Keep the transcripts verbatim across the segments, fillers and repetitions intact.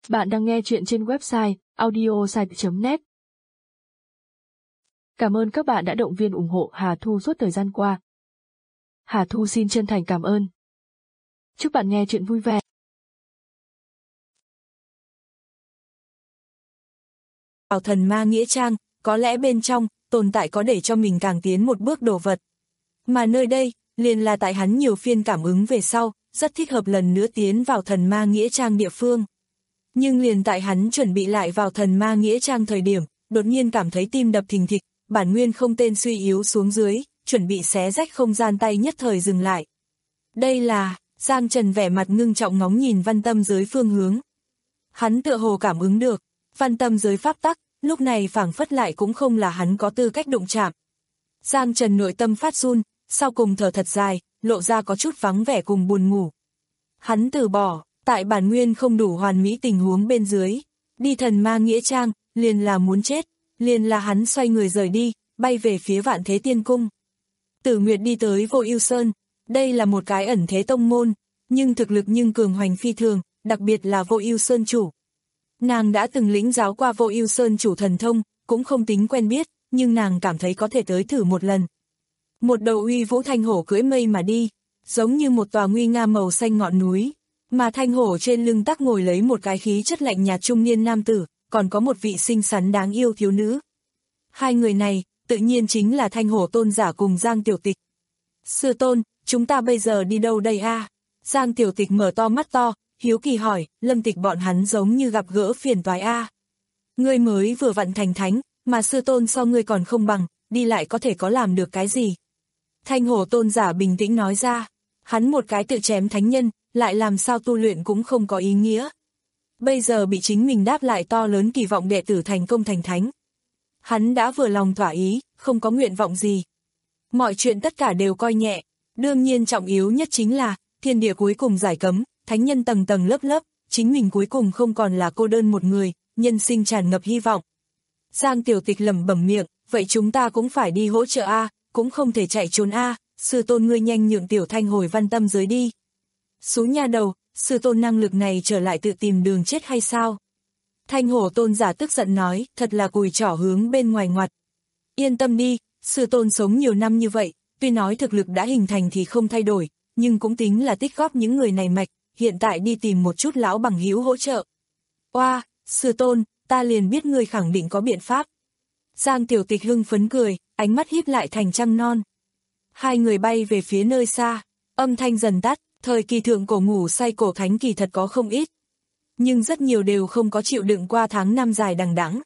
Bạn đang nghe chuyện trên website audiosite chấm net. Cảm ơn các bạn đã động viên ủng hộ Hà Thu suốt thời gian qua. Hà Thu xin chân thành cảm ơn. Chúc bạn nghe chuyện vui vẻ. Vào thần ma nghĩa trang, có lẽ bên trong tồn tại có để cho mình càng tiến một bước đồ vật. Mà nơi đây, liền là tại hắn nhiều phiên cảm ứng về sau, rất thích hợp lần nữa tiến vào thần ma nghĩa trang địa phương. Nhưng liền tại hắn chuẩn bị lại vào thần ma nghĩa trang thời điểm, đột nhiên cảm thấy tim đập thình thịch, bản nguyên không tên suy yếu xuống dưới, chuẩn bị xé rách không gian tay nhất thời dừng lại. Đây là, Giang Trần vẻ mặt ngưng trọng ngóng nhìn văn tâm giới phương hướng. Hắn tựa hồ cảm ứng được, văn tâm giới pháp tắc, lúc này phảng phất lại cũng không là hắn có tư cách đụng chạm. Giang Trần nội tâm phát run, sau cùng thở thật dài, lộ ra có chút vắng vẻ cùng buồn ngủ. Hắn từ bỏ, tại bản nguyên không đủ hoàn mỹ tình huống bên dưới, đi thần ma nghĩa trang, liền là muốn chết, liền là hắn xoay người rời đi, bay về phía Vạn Thế Tiên Cung. Tử Nguyệt đi tới Vô Ưu Sơn, đây là một cái ẩn thế tông môn, nhưng thực lực nhưng cường hoành phi thường, đặc biệt là Vô Ưu Sơn chủ. Nàng đã từng lĩnh giáo qua Vô Ưu Sơn chủ thần thông, cũng không tính quen biết, nhưng nàng cảm thấy có thể tới thử một lần. Một đầu uy vũ thanh hổ cưỡi mây mà đi, giống như một tòa nguy nga màu xanh ngọn núi, mà thanh hổ trên lưng tắc ngồi lấy một cái khí chất lạnh nhạt trung niên nam tử, còn có một vị xinh xắn đáng yêu thiếu nữ. Hai người này, tự nhiên chính là thanh hổ tôn giả cùng Giang Tiểu Tịch. Sư tôn, chúng ta bây giờ đi đâu đây a? À? Giang Tiểu Tịch mở to mắt to, hiếu kỳ hỏi, Lâm Tịch bọn hắn giống như gặp gỡ phiền toái a. À? Ngươi mới vừa vặn thành thánh, mà sư tôn so ngươi còn không bằng, đi lại có thể có làm được cái gì? Thanh hổ tôn giả bình tĩnh nói ra, hắn một cái tự chém thánh nhân, lại làm sao tu luyện cũng không có ý nghĩa. Bây giờ bị chính mình đáp lại to lớn kỳ vọng đệ tử thành công thành thánh. Hắn đã vừa lòng thỏa ý, không có nguyện vọng gì. Mọi chuyện tất cả đều coi nhẹ, đương nhiên trọng yếu nhất chính là, thiên địa cuối cùng giải cấm, thánh nhân tầng tầng lớp lớp, chính mình cuối cùng không còn là cô đơn một người, nhân sinh tràn ngập hy vọng. Giang Tiểu Tịch lẩm bẩm miệng, vậy chúng ta cũng phải đi hỗ trợ a, cũng không thể chạy trốn a, sư tôn ngươi nhanh nhượng Tiểu Thanh hồi văn tâm giới đi. Xuống nha đầu, sư tôn năng lực này trở lại tự tìm đường chết hay sao? Thanh hổ tôn giả tức giận nói, thật là cùi trỏ hướng bên ngoài ngoặt. Yên tâm đi, sư tôn sống nhiều năm như vậy, tuy nói thực lực đã hình thành thì không thay đổi, nhưng cũng tính là tích góp những người này mạch, hiện tại đi tìm một chút lão bằng hữu hỗ trợ. Oa, sư tôn, ta liền biết ngươi khẳng định có biện pháp. Giang Tiểu Tịch hưng phấn cười, ánh mắt híp lại thành trăng non. Hai người bay về phía nơi xa, âm thanh dần tắt, thời kỳ thượng cổ ngủ say cổ thánh kỳ thật có không ít. Nhưng rất nhiều đều không có chịu đựng qua tháng năm dài đằng đẵng.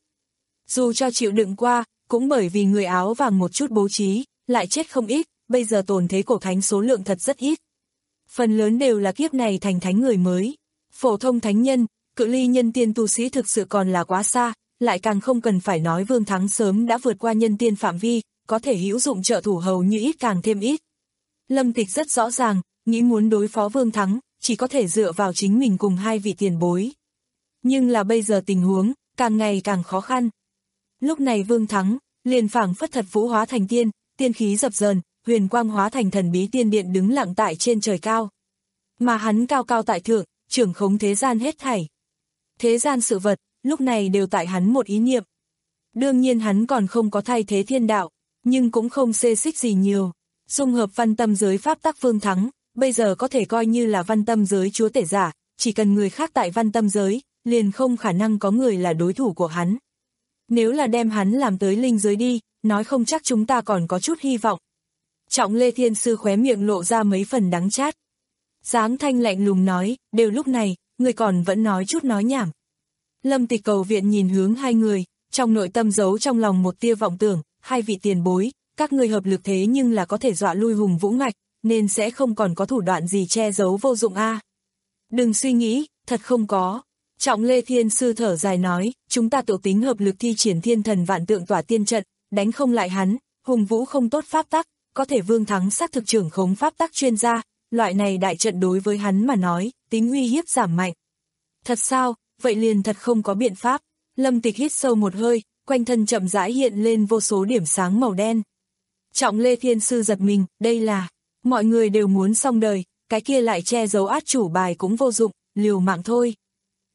Dù cho chịu đựng qua, cũng bởi vì người áo vàng một chút bố trí, lại chết không ít, bây giờ tồn thế cổ thánh số lượng thật rất ít. Phần lớn đều là kiếp này thành thánh người mới. Phổ thông thánh nhân, cự ly nhân tiên tu sĩ thực sự còn là quá xa, lại càng không cần phải nói Vương Thắng sớm đã vượt qua nhân tiên phạm vi, có thể hữu dụng trợ thủ hầu như ít càng thêm ít. Lâm Tịch rất rõ ràng, nghĩ muốn đối phó Vương Thắng, chỉ có thể dựa vào chính mình cùng hai vị tiền bối. Nhưng là bây giờ tình huống, càng ngày càng khó khăn. Lúc này Vương Thắng, liền phảng phất thật vũ hóa thành tiên, tiên khí dập dờn, huyền quang hóa thành thần bí tiên điện đứng lặng tại trên trời cao. Mà hắn cao cao tại thượng, trưởng khống thế gian hết thảy. Thế gian sự vật, lúc này đều tại hắn một ý niệm. Đương nhiên hắn còn không có thay thế thiên đạo, nhưng cũng không xê xích gì nhiều. Dung hợp văn tâm giới pháp tắc Vương Thắng, bây giờ có thể coi như là văn tâm giới chúa tể giả, chỉ cần người khác tại văn tâm giới, liền không khả năng có người là đối thủ của hắn. Nếu là đem hắn làm tới linh giới đi, nói không chắc chúng ta còn có chút hy vọng. Trọng Lê Thiên Sư khóe miệng lộ ra mấy phần đắng chát. Giáng Thanh lạnh lùng nói, đều lúc này, người còn vẫn nói chút nói nhảm. Lâm Tịch cầu viện nhìn hướng hai người, trong nội tâm giấu trong lòng một tia vọng tưởng, hai vị tiền bối, các người hợp lực thế nhưng là có thể dọa lui hùng vũ ngạch, nên sẽ không còn có thủ đoạn gì che giấu vô dụng a. À. Đừng suy nghĩ, thật không có. Trọng Lê Thiên Sư thở dài nói, chúng ta tự tính hợp lực thi triển thiên thần vạn tượng tỏa tiên trận, đánh không lại hắn, hùng vũ không tốt pháp tắc, có thể Vương Thắng xác thực trưởng khống pháp tắc chuyên gia, loại này đại trận đối với hắn mà nói, tính uy hiếp giảm mạnh. Thật sao, vậy liền thật không có biện pháp. Lâm Tịch hít sâu một hơi, quanh thân chậm rãi hiện lên vô số điểm sáng màu đen. Trọng Lê Thiên Sư giật mình, đây là, mọi người đều muốn xong đời, cái kia lại che giấu át chủ bài cũng vô dụng, liều mạng thôi.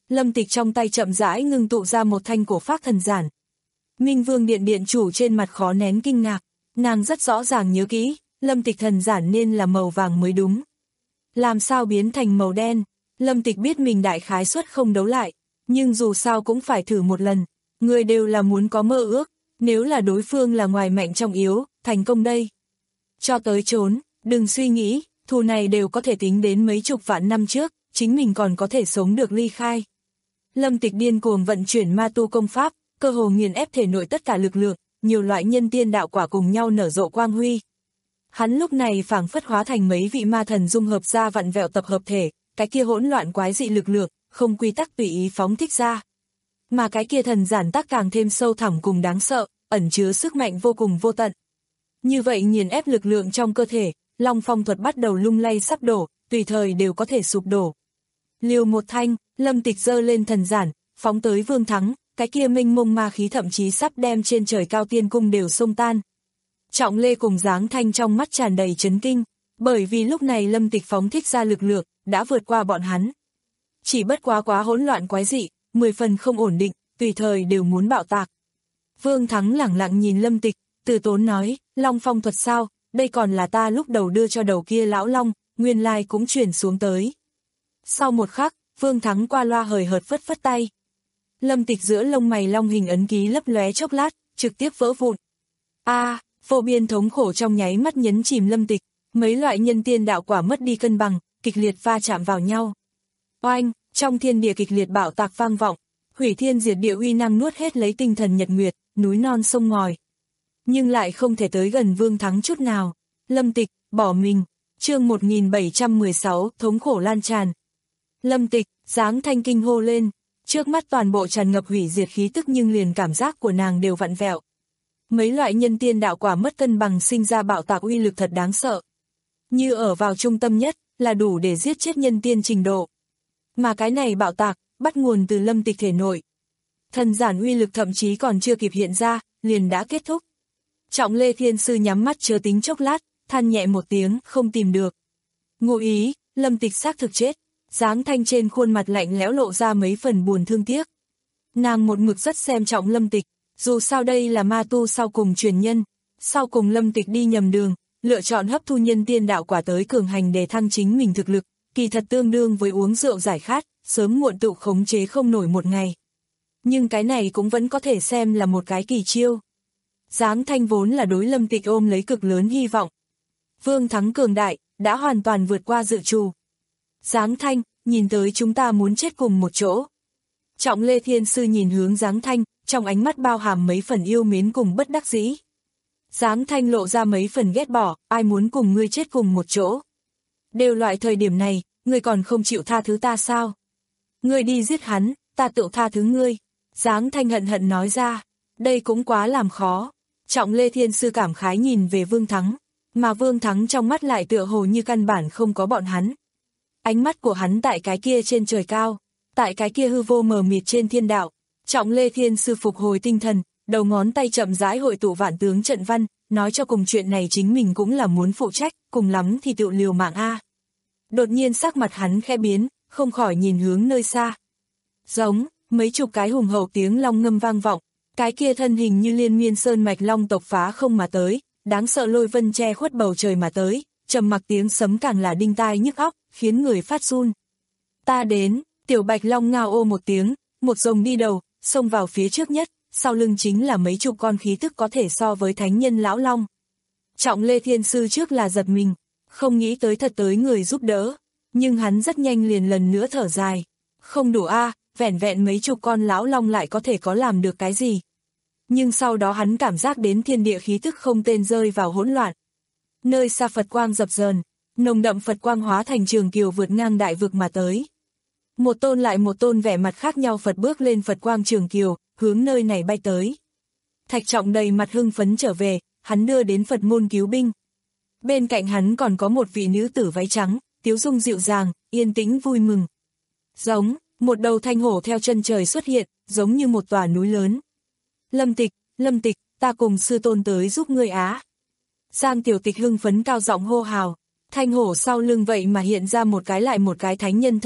Lâm Tịch trong tay chậm rãi ngưng tụ ra một thanh cổ phác thần giản. Minh Vương Điện điện chủ trên mặt khó nén kinh ngạc, nàng rất rõ ràng nhớ kỹ, Lâm Tịch thần giản nên là màu vàng mới đúng. Làm sao biến thành màu đen? Lâm Tịch biết mình đại khái suất không đấu lại, nhưng dù sao cũng phải thử một lần, người đều là muốn có mơ ước, nếu là đối phương là ngoài mạnh trong yếu, thành công đây. Cho tới trốn, đừng suy nghĩ, thù này đều có thể tính đến mấy chục vạn năm trước, chính mình còn có thể sống được ly khai. Lâm Tịch điên cuồng vận chuyển ma tu công pháp, cơ hồ nghiền ép thể nội tất cả lực lượng, nhiều loại nhân tiên đạo quả cùng nhau nở rộ quang huy. Hắn lúc này phảng phất hóa thành mấy vị ma thần dung hợp ra vặn vẹo tập hợp thể, cái kia hỗn loạn quái dị lực lượng, không quy tắc tùy ý phóng thích ra. Mà cái kia thần giản tác càng thêm sâu thẳm cùng đáng sợ, ẩn chứa sức mạnh vô cùng vô tận. Như vậy nghiền ép lực lượng trong cơ thể, Long Phong thuật bắt đầu lung lay sắp đổ, tùy thời đều có thể sụp đổ. Liều một thanh, Lâm Tịch giơ lên thần giản, phóng tới Vương Thắng, cái kia mênh mông ma khí thậm chí sắp đem trên trời cao tiên cung đều xông tan. Trọng Lê cùng Giáng Thanh trong mắt tràn đầy chấn kinh, bởi vì lúc này Lâm Tịch phóng thích ra lực lượng, đã vượt qua bọn hắn. Chỉ bất quá quá hỗn loạn quái dị, mười phần không ổn định, tùy thời đều muốn bạo tạc. Vương Thắng lẳng lặng nhìn Lâm Tịch, từ tốn nói, Long Phong thuật sao, đây còn là ta lúc đầu đưa cho đầu kia lão Long, nguyên lai cũng chuyển xuống tới. Sau một khắc, Vương Thắng qua loa hời hợt phất phất tay. Lâm Tịch giữa lông mày long hình ấn ký lấp lóe chốc lát, trực tiếp vỡ vụn. A, à, vô biên thống khổ trong nháy mắt nhấn chìm Lâm Tịch, mấy loại nhân tiên đạo quả mất đi cân bằng, kịch liệt va chạm vào nhau. Oanh, trong thiên địa kịch liệt bạo tạc vang vọng, hủy thiên diệt địa uy năng nuốt hết lấy tinh thần nhật nguyệt, núi non sông ngòi. Nhưng lại không thể tới gần Vương Thắng chút nào. Lâm Tịch, bỏ mình. Chương một nghìn bảy trăm mười sáu, thống khổ lan tràn. Lâm Tịch, Giáng Thanh kinh hô lên, trước mắt toàn bộ tràn ngập hủy diệt khí tức nhưng liền cảm giác của nàng đều vặn vẹo. Mấy loại nhân tiên đạo quả mất cân bằng sinh ra bạo tạc uy lực thật đáng sợ. Như ở vào trung tâm nhất, là đủ để giết chết nhân tiên trình độ. Mà cái này bạo tạc, bắt nguồn từ Lâm Tịch thể nội. Thần giản uy lực thậm chí còn chưa kịp hiện ra, liền đã kết thúc. Trọng Lê Thiên Sư nhắm mắt chớ tính chốc lát, than nhẹ một tiếng, không tìm được. Ngụ ý, Lâm Tịch xác thực chết. Giáng Thanh trên khuôn mặt lạnh lẽo lộ ra mấy phần buồn thương tiếc. Nàng một mực rất xem trọng Lâm Tịch, dù sao đây là ma tu sau cùng truyền nhân, sau cùng Lâm Tịch đi nhầm đường, lựa chọn hấp thu nhân tiên đạo quả tới cường hành để thăng chính mình thực lực, kỳ thật tương đương với uống rượu giải khát, sớm muộn tự khống chế không nổi một ngày. Nhưng cái này cũng vẫn có thể xem là một cái kỳ chiêu. Giáng Thanh vốn là đối Lâm Tịch ôm lấy cực lớn hy vọng. Vương Thắng cường đại, đã hoàn toàn vượt qua dự trù. Giáng Thanh, nhìn tới chúng ta muốn chết cùng một chỗ. Trọng Lê Thiên Sư nhìn hướng Giáng Thanh, trong ánh mắt bao hàm mấy phần yêu mến cùng bất đắc dĩ. Giáng Thanh lộ ra mấy phần ghét bỏ, ai muốn cùng ngươi chết cùng một chỗ. Đều loại thời điểm này, ngươi còn không chịu tha thứ ta sao? Ngươi đi giết hắn, ta tự tha thứ ngươi. Giáng Thanh hận hận nói ra, đây cũng quá làm khó. Trọng Lê Thiên Sư cảm khái nhìn về Vương Thắng, mà Vương Thắng trong mắt lại tựa hồ như căn bản không có bọn hắn. Ánh mắt của hắn tại cái kia trên trời cao, tại cái kia hư vô mờ mịt trên thiên đạo. Trọng Lê Thiên Sư phục hồi tinh thần, đầu ngón tay chậm rãi hội tụ vạn tướng trận văn, nói cho cùng chuyện này chính mình cũng là muốn phụ trách, cùng lắm thì tự liều mạng a. Đột nhiên sắc mặt hắn khẽ biến, không khỏi nhìn hướng nơi xa. Giống, mấy chục cái hùng hậu tiếng long ngâm vang vọng, cái kia thân hình như liên miên sơn mạch long tộc phá không mà tới, đáng sợ lôi vân che khuất bầu trời mà tới, trầm mặc tiếng sấm càng là đinh tai nhức óc, khiến người phát run. Ta đến, tiểu bạch long ngao ô một tiếng, một rồng đi đầu, xông vào phía trước nhất, sau lưng chính là mấy chục con khí tức có thể so với thánh nhân lão long. Trọng Lê Thiên Sư trước là giật mình, không nghĩ tới thật tới người giúp đỡ, nhưng hắn rất nhanh liền lần nữa thở dài. Không đủ a, à, vẻn vẹn mấy chục con lão long lại có thể có làm được cái gì. Nhưng sau đó hắn cảm giác đến thiên địa khí tức không tên rơi vào hỗn loạn. Nơi xa Phật quang dập dờn, nồng đậm Phật quang hóa thành trường kiều vượt ngang đại vực mà tới. Một tôn lại một tôn vẻ mặt khác nhau Phật bước lên Phật quang trường kiều, hướng nơi này bay tới. Thạch Trọng đầy mặt hưng phấn trở về, hắn đưa đến Phật môn cứu binh. Bên cạnh hắn còn có một vị nữ tử váy trắng, tiếu dung dịu dàng, yên tĩnh vui mừng. Giống, một đầu thanh hổ theo chân trời xuất hiện, giống như một tòa núi lớn. Lâm Tịch, Lâm Tịch, ta cùng sư tôn tới giúp ngươi á. Giang Tiểu Tịch hưng phấn cao giọng hô hào, thanh hổ sau lưng vậy mà hiện ra một cái lại một cái thánh nhân thân ảnh,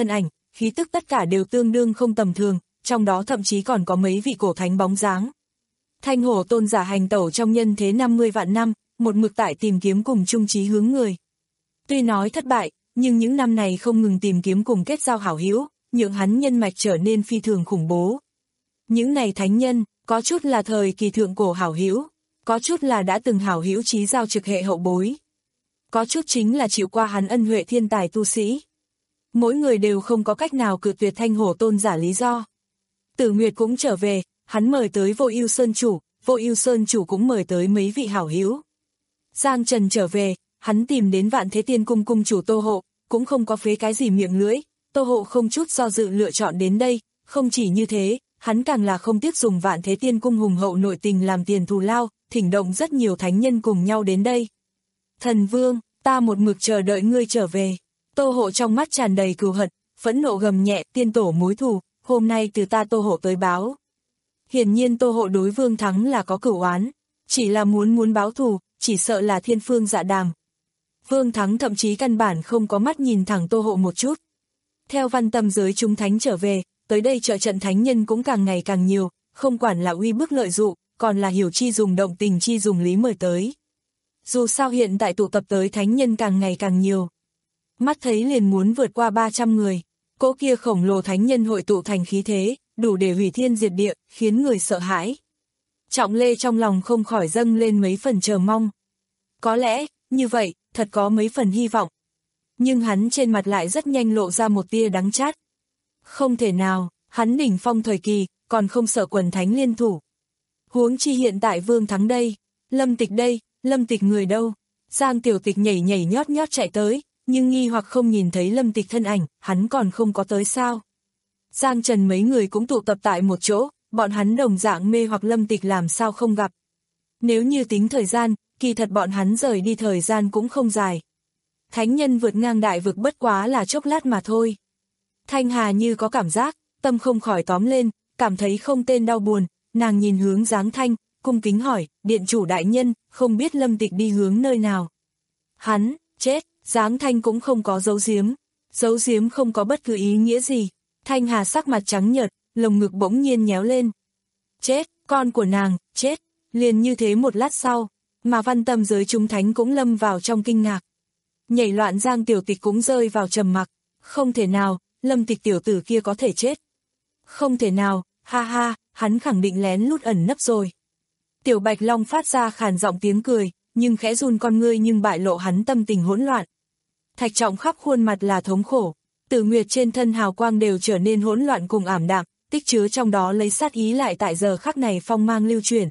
khí tức tất cả đều tương đương không tầm thường, trong đó thậm chí còn có mấy vị cổ thánh bóng dáng. Thanh hổ tôn giả hành tẩu trong nhân thế năm mươi vạn năm, một mực tại tìm kiếm cùng chung chí hướng người. Tuy nói thất bại, nhưng những năm này không ngừng tìm kiếm cùng kết giao hảo hữu, nhượng hắn nhân mạch trở nên phi thường khủng bố. Những này thánh nhân, có chút là thời kỳ thượng cổ hảo hữu, có chút là đã từng hảo hữu chí giao trực hệ hậu bối. Có chút chính là chịu qua hắn ân huệ thiên tài tu sĩ. Mỗi người đều không có cách nào cự tuyệt thanh hổ tôn giả lý do. Tử Nguyệt cũng trở về, hắn mời tới Vô Ưu Sơn chủ, Vô Ưu Sơn chủ cũng mời tới mấy vị hảo hữu. Giang Trần trở về, hắn tìm đến Vạn Thế Tiên cung cung chủ Tô Hộ, cũng không có phế cái gì miệng lưỡi, Tô Hộ không chút do dự lựa chọn đến đây, không chỉ như thế, hắn càng là không tiếc dùng Vạn Thế Tiên cung hùng hậu nội tình làm tiền thù lao, thỉnh động rất nhiều thánh nhân cùng nhau đến đây. Thần Vương, ta một mực chờ đợi ngươi trở về. Tô Hộ trong mắt tràn đầy cừu hận, phẫn nộ gầm nhẹ, tiên tổ mối thù, hôm nay từ ta Tô Hộ tới báo. Hiển nhiên Tô Hộ đối Vương Thắng là có cửu oán, chỉ là muốn muốn báo thù, chỉ sợ là thiên phương dạ đàm. Vương Thắng thậm chí căn bản không có mắt nhìn thẳng Tô Hộ một chút. Theo văn tâm giới chúng thánh trở về, tới đây trợ trận thánh nhân cũng càng ngày càng nhiều, không quản là uy bức lợi dụ, còn là hiểu chi dùng động tình chi dùng lý mời tới. Dù sao hiện tại tụ tập tới thánh nhân càng ngày càng nhiều. Mắt thấy liền muốn vượt qua ba trăm người, cỗ kia khổng lồ thánh nhân hội tụ thành khí thế, đủ để hủy thiên diệt địa, khiến người sợ hãi. Trọng Lê trong lòng không khỏi dâng lên mấy phần chờ mong. Có lẽ, như vậy, thật có mấy phần hy vọng. Nhưng hắn trên mặt lại rất nhanh lộ ra một tia đắng chát. Không thể nào, hắn đỉnh phong thời kỳ, còn không sợ quần thánh liên thủ. Huống chi hiện tại Vương Thắng đây, Lâm Tịch đây, Lâm Tịch người đâu? Giang Tiểu Tịch nhảy nhảy nhót nhót chạy tới, nhưng nghi hoặc không nhìn thấy Lâm Tịch thân ảnh, hắn còn không có tới sao? Giang Trần mấy người cũng tụ tập tại một chỗ, bọn hắn đồng dạng mê hoặc Lâm Tịch làm sao không gặp. Nếu như tính thời gian, kỳ thật bọn hắn rời đi thời gian cũng không dài. Thánh nhân vượt ngang đại vực bất quá là chốc lát mà thôi. Thanh Hà như có cảm giác, tâm không khỏi tóm lên, cảm thấy không tên đau buồn, nàng nhìn hướng Giáng Thanh, cung kính hỏi, điện chủ đại nhân, không biết Lâm Tịch đi hướng nơi nào. Hắn, chết, Giáng Thanh cũng không có giấu giếm, giấu giếm không có bất cứ ý nghĩa gì. Thanh Hà sắc mặt trắng nhợt, lồng ngực bỗng nhiên nhéo lên. Chết, con của nàng, chết, liền như thế một lát sau, mà văn tâm giới chúng thánh cũng lâm vào trong kinh ngạc. Nhảy loạn Giang Tiểu Tịch cũng rơi vào trầm mặc, không thể nào, Lâm Tịch tiểu tử kia có thể chết. Không thể nào, ha ha, hắn khẳng định lén lút ẩn nấp rồi. Tiểu Bạch Long phát ra khàn giọng tiếng cười, nhưng khẽ run con ngươi nhưng bại lộ hắn tâm tình hỗn loạn. Thạch Trọng khắp khuôn mặt là thống khổ, Tử Nguyệt trên thân hào quang đều trở nên hỗn loạn cùng ảm đạm, tích chứa trong đó lấy sát ý lại tại giờ khắc này phong mang lưu chuyển.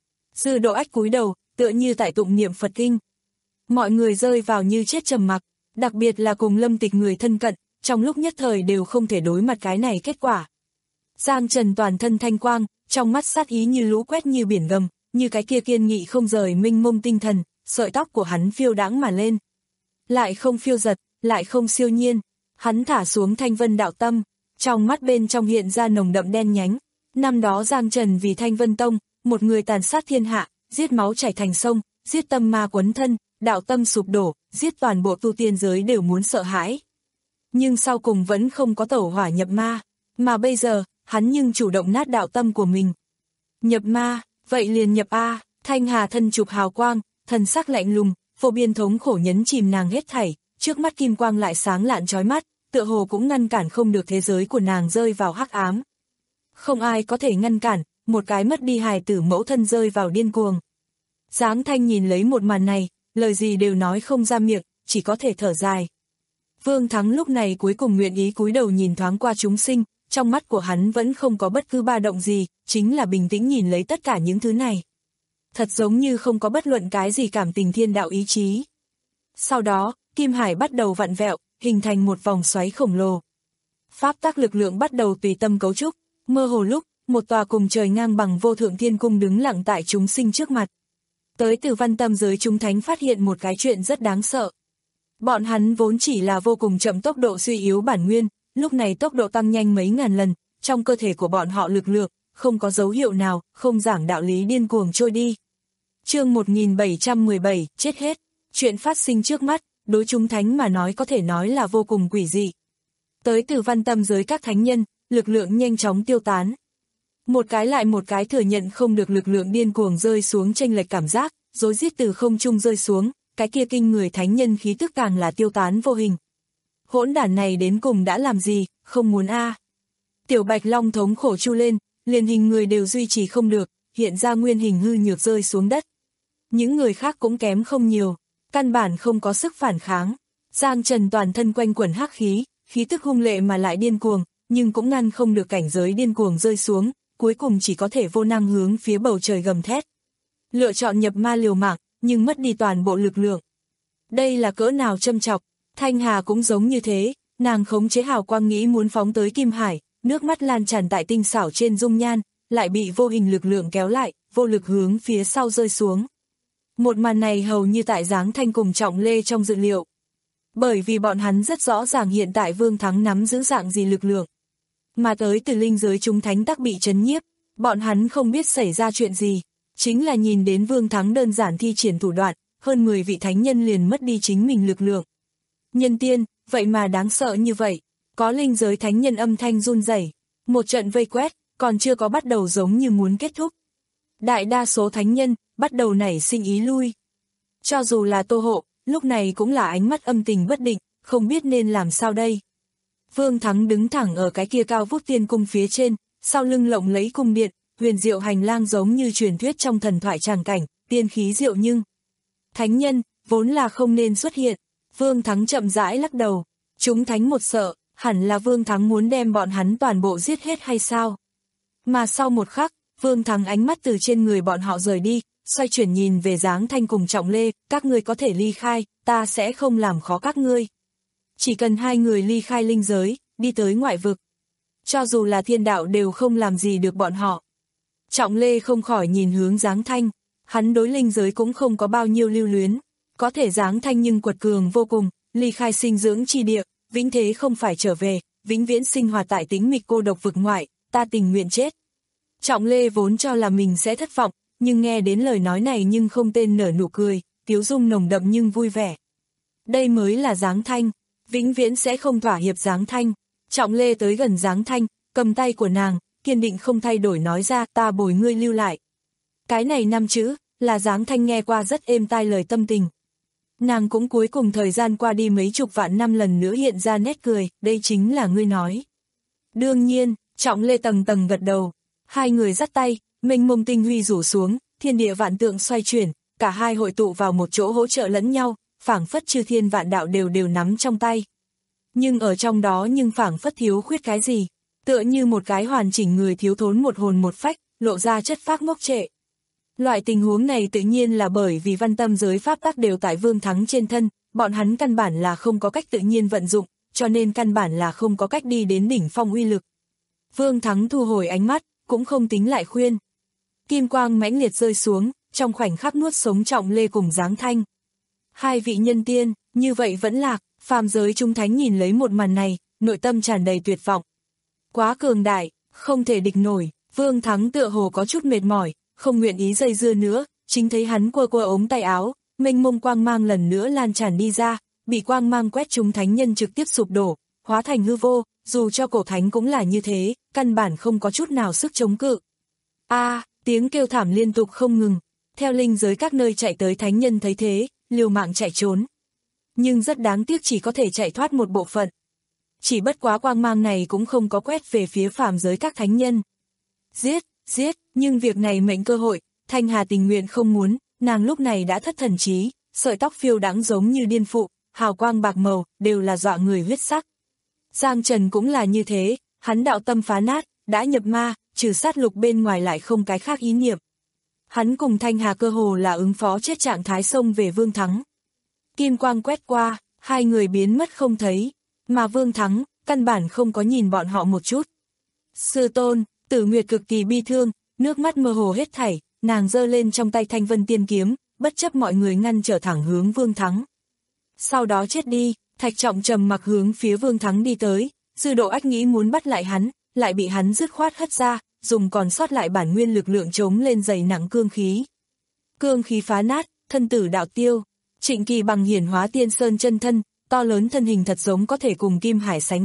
Dư Độ Ách cúi đầu, tựa như tại tụng niệm Phật kinh. Mọi người rơi vào như chết trầm mặc, đặc biệt là cùng Lâm Tịch người thân cận, trong lúc nhất thời đều không thể đối mặt cái này kết quả. Giang Trần toàn thân thanh quang, trong mắt sát ý như lũ quét như biển gầm, như cái kia kiên nghị không rời minh mông tinh thần, sợi tóc của hắn phiêu đãng mà lên. Lại không phiêu giật, lại không siêu nhiên, hắn thả xuống Thanh Vân đạo tâm, trong mắt bên trong hiện ra nồng đậm đen nhánh. Năm đó Giang Trần vì Thanh Vân Tông, một người tàn sát thiên hạ, giết máu chảy thành sông, giết tâm ma quấn thân, đạo tâm sụp đổ, giết toàn bộ tu tiên giới đều muốn sợ hãi. Nhưng sau cùng vẫn không có tẩu hỏa nhập ma, mà bây giờ, hắn nhưng chủ động nát đạo tâm của mình. Nhập ma, vậy liền nhập A, Thanh Hà thân chụp hào quang, thần sắc lạnh lùng, vô biên thống khổ nhấn chìm nàng hết thảy, trước mắt kim quang lại sáng lạn chói mắt, tựa hồ cũng ngăn cản không được thế giới của nàng rơi vào hắc ám. Không ai có thể ngăn cản, một cái mất đi hài tử mẫu thân rơi vào điên cuồng. Giáng Thanh nhìn lấy một màn này, lời gì đều nói không ra miệng, chỉ có thể thở dài. Vương Thắng lúc này cuối cùng nguyện ý cúi đầu nhìn thoáng qua chúng sinh, trong mắt của hắn vẫn không có bất cứ ba động gì, chính là bình tĩnh nhìn lấy tất cả những thứ này. Thật giống như không có bất luận cái gì cảm tình thiên đạo ý chí. Sau đó, Kim Hải bắt đầu vặn vẹo, hình thành một vòng xoáy khổng lồ. Pháp tắc lực lượng bắt đầu tùy tâm cấu trúc, mơ hồ lúc, một tòa cùng trời ngang bằng vô thượng thiên cung đứng lặng tại chúng sinh trước mặt. Tới từ văn tâm giới chúng thánh phát hiện một cái chuyện rất đáng sợ. Bọn hắn vốn chỉ là vô cùng chậm tốc độ suy yếu bản nguyên, lúc này tốc độ tăng nhanh mấy ngàn lần, trong cơ thể của bọn họ lực lượng, không có dấu hiệu nào, không giảng đạo lý điên cuồng trôi đi. Chương một nghìn bảy trăm mười bảy, chết hết. Chuyện phát sinh trước mắt, đối chúng thánh mà nói có thể nói là vô cùng quỷ dị. Tới từ văn tâm giới các thánh nhân, lực lượng nhanh chóng tiêu tán. Một cái lại một cái thừa nhận không được lực lượng điên cuồng rơi xuống chênh lệch cảm giác, rối rít từ không trung rơi xuống, cái kia kinh người thánh nhân khí tức càng là tiêu tán vô hình. Hỗn đản này đến cùng đã làm gì, không muốn a. À. Tiểu Bạch Long thống khổ chu lên, liền hình người đều duy trì không được, hiện ra nguyên hình hư nhược rơi xuống đất. Những người khác cũng kém không nhiều, căn bản không có sức phản kháng. Giang Trần toàn thân quanh quẩn hắc khí, khí tức hung lệ mà lại điên cuồng, nhưng cũng ngăn không được cảnh giới điên cuồng rơi xuống, cuối cùng chỉ có thể vô năng hướng phía bầu trời gầm thét. Lựa chọn nhập ma liều mạng, nhưng mất đi toàn bộ lực lượng. Đây là cỡ nào châm chọc, Thanh Hà cũng giống như thế, nàng khống chế hào quang nghĩ muốn phóng tới Kim Hải, nước mắt lan tràn tại tinh xảo trên dung nhan, lại bị vô hình lực lượng kéo lại, vô lực hướng phía sau rơi xuống. Một màn này hầu như tại Giáng Thanh cùng Trọng Lê trong dự liệu. Bởi vì bọn hắn rất rõ ràng hiện tại Vương Thắng nắm giữ dạng gì lực lượng. Mà tới từ linh giới chúng thánh tắc bị chấn nhiếp, bọn hắn không biết xảy ra chuyện gì. Chính là nhìn đến Vương Thắng đơn giản thi triển thủ đoạn, hơn mười vị thánh nhân liền mất đi chính mình lực lượng. Nhân tiên, vậy mà đáng sợ như vậy. Có linh giới thánh nhân âm thanh run rẩy, một trận vây quét, còn chưa có bắt đầu giống như muốn kết thúc. Đại đa số thánh nhân, bắt đầu nảy sinh ý lui. Cho dù là Tô Hộ, lúc này cũng là ánh mắt âm tình bất định, không biết nên làm sao đây. Vương Thắng đứng thẳng ở cái kia cao vút tiên cung phía trên, sau lưng lộng lấy cung điện, huyền diệu hành lang giống như truyền thuyết trong thần thoại tràng cảnh, tiên khí diệu nhưng. Thánh nhân, vốn là không nên xuất hiện, Vương Thắng chậm rãi lắc đầu, chúng thánh một sợ, hẳn là Vương Thắng muốn đem bọn hắn toàn bộ giết hết hay sao. Mà sau một khắc, Vương Thắng ánh mắt từ trên người bọn họ rời đi, xoay chuyển nhìn về Giáng Thanh cùng Trọng Lê, các ngươi có thể ly khai, ta sẽ không làm khó các ngươi. Chỉ cần hai người ly khai linh giới, đi tới ngoại vực. Cho dù là thiên đạo đều không làm gì được bọn họ. Trọng Lê không khỏi nhìn hướng Giáng Thanh, hắn đối linh giới cũng không có bao nhiêu lưu luyến. Có thể Giáng Thanh nhưng quật cường vô cùng, ly khai sinh dưỡng chi địa, vĩnh thế không phải trở về, vĩnh viễn sinh hoạt tại tĩnh mịch cô độc vực ngoại, ta tình nguyện chết. Trọng Lê vốn cho là mình sẽ thất vọng, nhưng nghe đến lời nói này nhưng không tên nở nụ cười, tiếu dung nồng đậm nhưng vui vẻ. Đây mới là Giáng Thanh, vĩnh viễn sẽ không thỏa hiệp Giáng Thanh. Trọng Lê tới gần Giáng Thanh, cầm tay của nàng, kiên định không thay đổi nói ra, ta bồi ngươi lưu lại. Cái này năm chữ, là Giáng Thanh nghe qua rất êm tai lời tâm tình. Nàng cũng cuối cùng thời gian qua đi mấy chục vạn năm lần nữa hiện ra nét cười, đây chính là ngươi nói. Đương nhiên, Trọng Lê tầng tầng gật đầu, hai người dắt tay, mênh mông tinh huy rủ xuống, thiên địa vạn tượng xoay chuyển, cả hai hội tụ vào một chỗ hỗ trợ lẫn nhau, phảng phất chư thiên vạn đạo đều đều nắm trong tay. Nhưng ở trong đó nhưng phảng phất thiếu khuyết cái gì, tựa như một cái hoàn chỉnh người thiếu thốn một hồn một phách, lộ ra chất phác ngốc trệ. Loại tình huống này tự nhiên là bởi vì văn tâm giới pháp tắc đều tại Vương Thắng trên thân, bọn hắn căn bản là không có cách tự nhiên vận dụng, cho nên căn bản là không có cách đi đến đỉnh phong uy lực. Vương Thắng thu hồi ánh mắt, cũng không tính lại khuyên. Kim quang mãnh liệt rơi xuống, trong khoảnh khắc nuốt sống Trọng Lê cùng Giáng Thanh. Hai vị nhân tiên, như vậy vẫn lạc, phàm giới trung thánh nhìn lấy một màn này, nội tâm tràn đầy tuyệt vọng. Quá cường đại, không thể địch nổi, Vương Thắng tựa hồ có chút mệt mỏi, không nguyện ý dây dưa nữa, chính thấy hắn quơ quơ ống tay áo, mênh mông quang mang lần nữa lan tràn đi ra, bị quang mang quét trúng thánh nhân trực tiếp sụp đổ, hóa thành hư vô, dù cho cổ thánh cũng là như thế, căn bản không có chút nào sức chống cự. A, à, tiếng kêu thảm liên tục không ngừng, theo linh giới các nơi chạy tới thánh nhân thấy thế, liều mạng chạy trốn. Nhưng rất đáng tiếc chỉ có thể chạy thoát một bộ phận. Chỉ bất quá quang mang này cũng không có quét về phía phàm giới các thánh nhân. Giết, giết, nhưng việc này mệnh cơ hội, Thanh Hà tình nguyện không muốn, nàng lúc này đã thất thần trí, sợi tóc phiêu đãng giống như điên phụ, hào quang bạc màu, đều là dọa người huyết sắc. Giang Trần cũng là như thế, hắn đạo tâm phá nát, đã nhập ma, trừ sát lục bên ngoài lại không cái khác ý niệm. Hắn cùng Thanh Hà cơ hồ là ứng phó chết trạng thái xông về Vương Thắng. Kim quang quét qua, hai người biến mất không thấy, mà Vương Thắng, căn bản không có nhìn bọn họ một chút. Sư tôn, Tử Nguyệt cực kỳ bi thương, nước mắt mơ hồ hết thảy, nàng giơ lên trong tay Thanh Vân Tiên Kiếm, bất chấp mọi người ngăn trở thẳng hướng Vương Thắng. Sau đó chết đi, Thạch Trọng trầm mặc hướng phía Vương Thắng đi tới, Dư Độ Ách nghĩ muốn bắt lại hắn, lại bị hắn dứt khoát hất ra, dùng còn sót lại bản nguyên lực lượng chống lên dày nặng cương khí. Cương khí phá nát, thân tử đạo tiêu, Trịnh Kỳ bằng hiển hóa Tiên Sơn chân thân, to lớn thân hình thật giống có thể cùng Kim Hải sánh vai,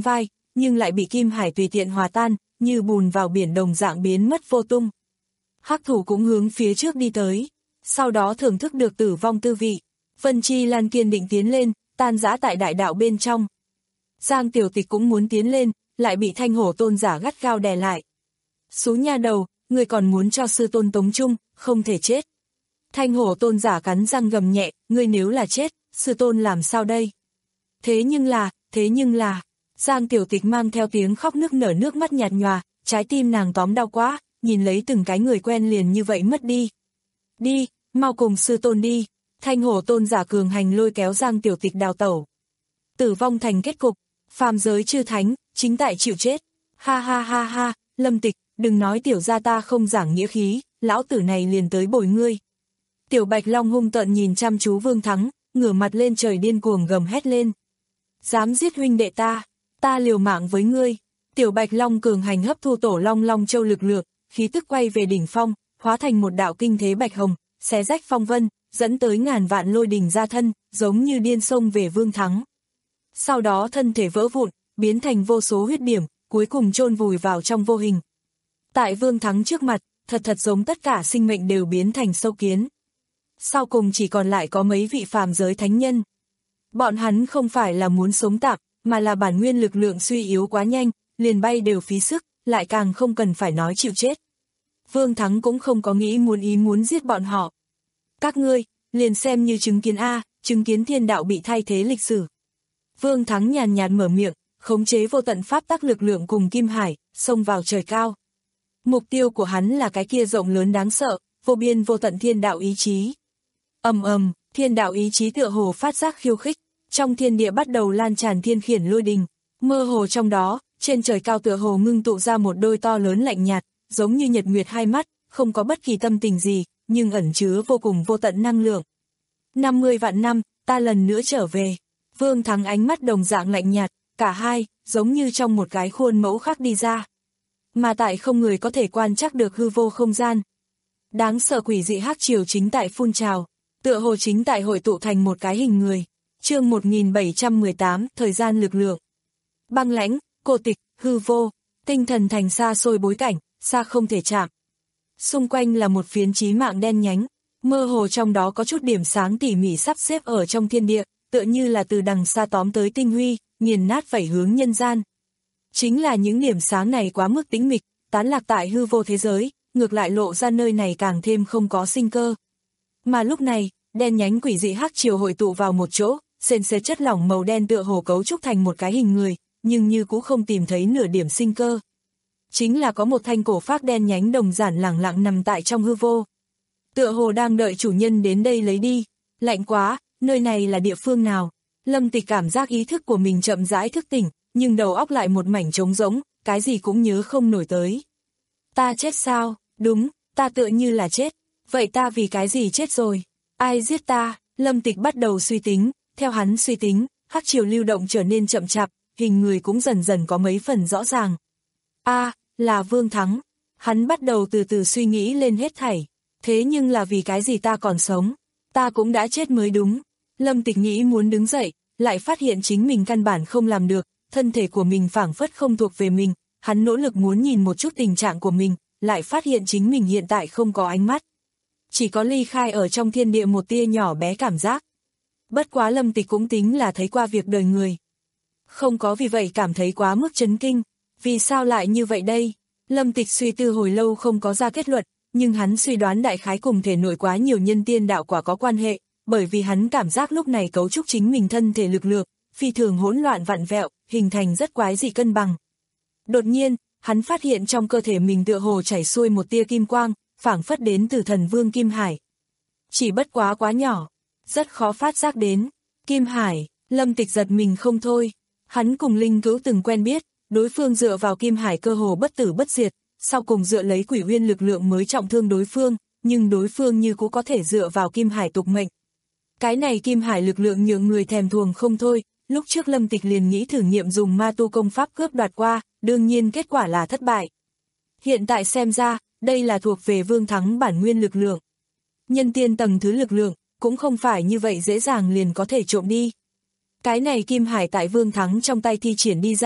nhưng lại bị kim hải tùy tiện hòa tan, như bùn vào biển đồng dạng biến mất vô tung. Hắc thủ cũng hướng phía trước đi tới, sau đó thưởng thức được tử vong tư vị. Vân Chi Lan kiên định tiến lên, tan rã tại đại đạo bên trong. Giang Tiểu Tịch cũng muốn tiến lên, lại bị Thanh Hổ tôn giả gắt gao đè lại. Xú nha đầu, người còn muốn cho sư tôn tống chung, không thể chết. Thanh Hổ tôn giả cắn răng gầm nhẹ, ngươi nếu là chết, sư tôn làm sao đây? Thế nhưng là, thế nhưng là, Giang Tiểu Tịch mang theo tiếng khóc nức nở, nước mắt nhạt nhòa, trái tim nàng tóm đau quá, nhìn lấy từng cái người quen liền như vậy mất đi. Đi, mau cùng sư tôn đi. Thanh Hổ tôn giả cường hành lôi kéo Giang Tiểu Tịch đào tẩu. Tử vong thành kết cục, phàm giới chư thánh, chính tại chịu chết. Ha ha ha ha, Lâm Tịch, đừng nói tiểu gia ta không giảng nghĩa khí, lão tử này liền tới bồi ngươi. Tiểu Bạch Long hung tợn nhìn chăm chú Vương Thắng, ngửa mặt lên trời điên cuồng gầm hét lên. Dám giết huynh đệ ta, ta liều mạng với ngươi. Tiểu Bạch Long cường hành hấp thu tổ Long Long Châu lực lượng, khí tức quay về đỉnh phong, hóa thành một đạo kinh thế bạch hồng, xé rách phong vân, dẫn tới ngàn vạn lôi đình ra thân, giống như điên xông về Vương Thắng. Sau đó thân thể vỡ vụn, biến thành vô số huyết điểm, cuối cùng chôn vùi vào trong vô hình. Tại Vương Thắng trước mặt, thật thật giống tất cả sinh mệnh đều biến thành sâu kiến. Sau cùng chỉ còn lại có mấy vị phàm giới thánh nhân. Bọn hắn không phải là muốn sống tạm, mà là bản nguyên lực lượng suy yếu quá nhanh, liền bay đều phí sức, lại càng không cần phải nói chịu chết. Vương Thắng cũng không có nghĩ muốn ý muốn giết bọn họ. Các ngươi, liền xem như chứng kiến A, chứng kiến thiên đạo bị thay thế lịch sử. Vương Thắng nhàn nhạt mở miệng, khống chế vô tận pháp tắc lực lượng cùng Kim Hải, xông vào trời cao. Mục tiêu của hắn là cái kia rộng lớn đáng sợ, vô biên vô tận thiên đạo ý chí. Ầm ầm, thiên đạo ý chí tựa hồ phát giác khiêu khích, trong thiên địa bắt đầu lan tràn thiên khiển lôi đình, mơ hồ trong đó, trên trời cao tựa hồ ngưng tụ ra một đôi to lớn lạnh nhạt, giống như nhật nguyệt hai mắt, không có bất kỳ tâm tình gì, nhưng ẩn chứa vô cùng vô tận năng lượng. năm mươi vạn năm, ta lần nữa trở về. Vương Thắng ánh mắt đồng dạng lạnh nhạt, cả hai, giống như trong một cái khuôn mẫu khác đi ra. Mà tại không người có thể quan trắc được hư vô không gian. Đáng sợ quỷ dị hắc triều chính tại phun trào, tựa hồ chính tại hội tụ thành một cái hình người. Chương một nghìn bảy trăm mười tám, thời gian lực lượng. Băng lãnh, cô tịch, hư vô, tinh thần thành xa xôi bối cảnh, xa không thể chạm. Xung quanh là một phiến chí mạng đen nhánh, mơ hồ trong đó có chút điểm sáng tỉ mỉ sắp xếp ở trong thiên địa, tựa như là từ đằng xa tóm tới tinh huy, nghiền nát vảy hướng nhân gian. Chính là những điểm sáng này quá mức tĩnh mịch, tán lạc tại hư vô thế giới, ngược lại lộ ra nơi này càng thêm không có sinh cơ. Mà lúc này, đen nhánh quỷ dị hắc triều hội tụ vào một chỗ, sền sệt chất lỏng màu đen tựa hồ cấu trúc thành một cái hình người, nhưng như cũng không tìm thấy nửa điểm sinh cơ. Chính là có một thanh cổ phác đen nhánh đồng giản lẳng lặng nằm tại trong hư vô. Tựa hồ đang đợi chủ nhân đến đây lấy đi. Lạnh quá, nơi này là địa phương nào? Lâm Tịch cảm giác ý thức của mình chậm rãi thức tỉnh, nhưng đầu óc lại một mảnh trống rỗng, cái gì cũng nhớ không nổi tới. Ta chết sao? Đúng, ta tựa như là chết. Vậy ta vì cái gì chết rồi? Ai giết ta? Lâm Tịch bắt đầu suy tính, theo hắn suy tính, hắc triều lưu động trở nên chậm chạp, hình người cũng dần dần có mấy phần rõ ràng. A, à, là Vương Thắng. Hắn bắt đầu từ từ suy nghĩ lên hết thảy. Thế nhưng là vì cái gì ta còn sống? Ta cũng đã chết mới đúng. Lâm Tịch nghĩ muốn đứng dậy, lại phát hiện chính mình căn bản không làm được, thân thể của mình phảng phất không thuộc về mình, hắn nỗ lực muốn nhìn một chút tình trạng của mình, lại phát hiện chính mình hiện tại không có ánh mắt. Chỉ có ly khai ở trong thiên địa một tia nhỏ bé cảm giác. Bất quá Lâm Tịch cũng tính là thấy qua việc đời người. Không có vì vậy cảm thấy quá mức chấn kinh. Vì sao lại như vậy đây? Lâm Tịch suy tư hồi lâu không có ra kết luận, nhưng hắn suy đoán đại khái cùng thể nội quá nhiều nhân tiên đạo quả có quan hệ, bởi vì hắn cảm giác lúc này cấu trúc chính mình thân thể lực lượng, phi thường hỗn loạn vặn vẹo, hình thành rất quái dị cân bằng. Đột nhiên, hắn phát hiện trong cơ thể mình tựa hồ chảy xuôi một tia kim quang, phảng phất đến từ thần vương Kim Hải. Chỉ bất quá quá nhỏ, rất khó phát giác đến. Kim Hải, Lâm Tịch giật mình không thôi. Hắn cùng Linh Cữu từng quen biết, đối phương dựa vào Kim Hải cơ hồ bất tử bất diệt, sau cùng dựa lấy quỷ uyên lực lượng mới trọng thương đối phương, nhưng đối phương như cũng có thể dựa vào Kim Hải tục mệnh. Cái này Kim Hải lực lượng nhường người thèm thuồng không thôi, lúc trước Lâm Tịch liền nghĩ thử nghiệm dùng ma tu công pháp cướp đoạt qua, đương nhiên kết quả là thất bại. Hiện tại xem ra, đây là thuộc về Vương Thắng bản nguyên lực lượng. Nhân tiên tầng thứ lực lượng, cũng không phải như vậy dễ dàng liền có thể trộm đi. Cái này Kim Hải tại Vương Thắng trong tay thi triển đi ra,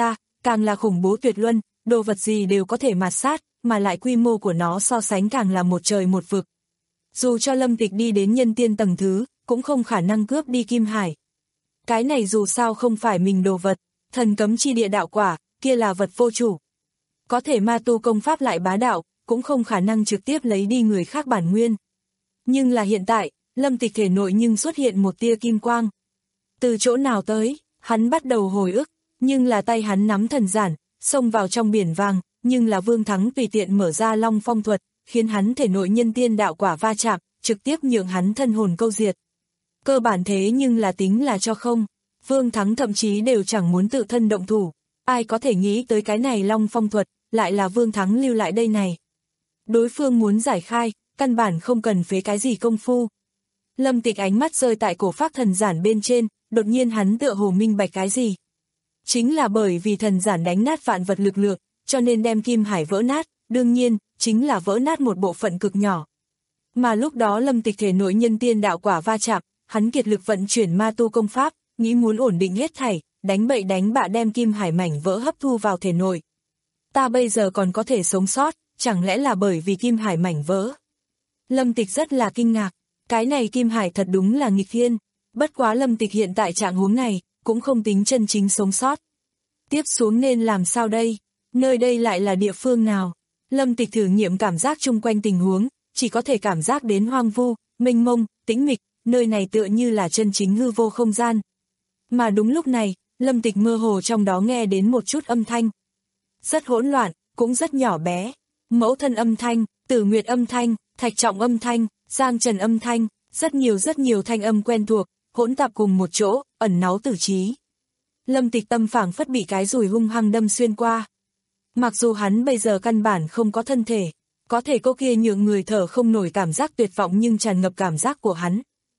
càng là khủng bố tuyệt luân, đồ vật gì đều có thể mạt sát, mà lại quy mô của nó so sánh càng là một trời một vực. Dù cho Lâm Tịch đi đến nhân tiên tầng thứ, cũng không khả năng cướp đi Kim Hải. Cái này dù sao không phải mình đồ vật, thần cấm chi địa đạo quả, kia là vật vô chủ. Có thể ma tu công pháp lại bá đạo, cũng không khả năng trực tiếp lấy đi người khác bản nguyên. Nhưng là hiện tại, Lâm Tịch thể nội nhưng xuất hiện một tia kim quang. Từ chỗ nào tới, hắn bắt đầu hồi ức, nhưng là tay hắn nắm thần giản, xông vào trong biển vàng, nhưng là Vương Thắng tùy tiện mở ra Long Phong thuật, khiến hắn thể nội nhân tiên đạo quả va chạm, trực tiếp nhượng hắn thân hồn câu diệt. Cơ bản thế nhưng là tính là cho không, Vương Thắng thậm chí đều chẳng muốn tự thân động thủ, ai có thể nghĩ tới cái này Long Phong thuật, lại là Vương Thắng lưu lại đây này. Đối phương muốn giải khai, căn bản không cần phế cái gì công phu. Lâm Tịch ánh mắt rơi tại cổ phác thần giản bên trên, đột nhiên hắn tựa hồ minh bạch cái gì. Chính là bởi vì thần giản đánh nát vạn vật lực lượng, cho nên đem Kim Hải vỡ nát, đương nhiên, chính là vỡ nát một bộ phận cực nhỏ. Mà lúc đó Lâm Tịch thể nội nhân tiên đạo quả va chạm, hắn kiệt lực vận chuyển ma tu công pháp, nghĩ muốn ổn định hết thảy, đánh bậy đánh bạ đem Kim Hải mảnh vỡ hấp thu vào thể nội. Ta bây giờ còn có thể sống sót, chẳng lẽ là bởi vì Kim Hải mảnh vỡ? Lâm Tịch rất là kinh ngạc, cái này Kim Hải thật đúng là nghịch thiên, bất quá Lâm Tịch hiện tại trạng huống này, cũng không tính chân chính sống sót. Tiếp xuống nên làm sao đây? Nơi đây lại là địa phương nào? Lâm Tịch thử nghiệm cảm giác chung quanh tình huống, chỉ có thể cảm giác đến hoang vu, mênh mông, tĩnh mịch, nơi này tựa như là chân chính hư vô không gian. Mà đúng lúc này, Lâm Tịch mơ hồ trong đó nghe đến một chút âm thanh. Rất hỗn loạn, cũng rất nhỏ bé. Mẫu thân âm thanh, Tử Nguyệt âm thanh, Thạch Trọng âm thanh, Giang Trần âm thanh, rất nhiều rất nhiều thanh âm quen thuộc, hỗn tạp cùng một chỗ, ẩn náu tử trí. Lâm Tịch tâm phảng phất bị cái dùi hung hăng đâm xuyên qua. Mặc dù hắn bây giờ căn bản không có thân thể, có thể cô kia nhượng người thở không nổi cảm giác tuyệt vọng nhưng tràn ngập cảm giác của hắn.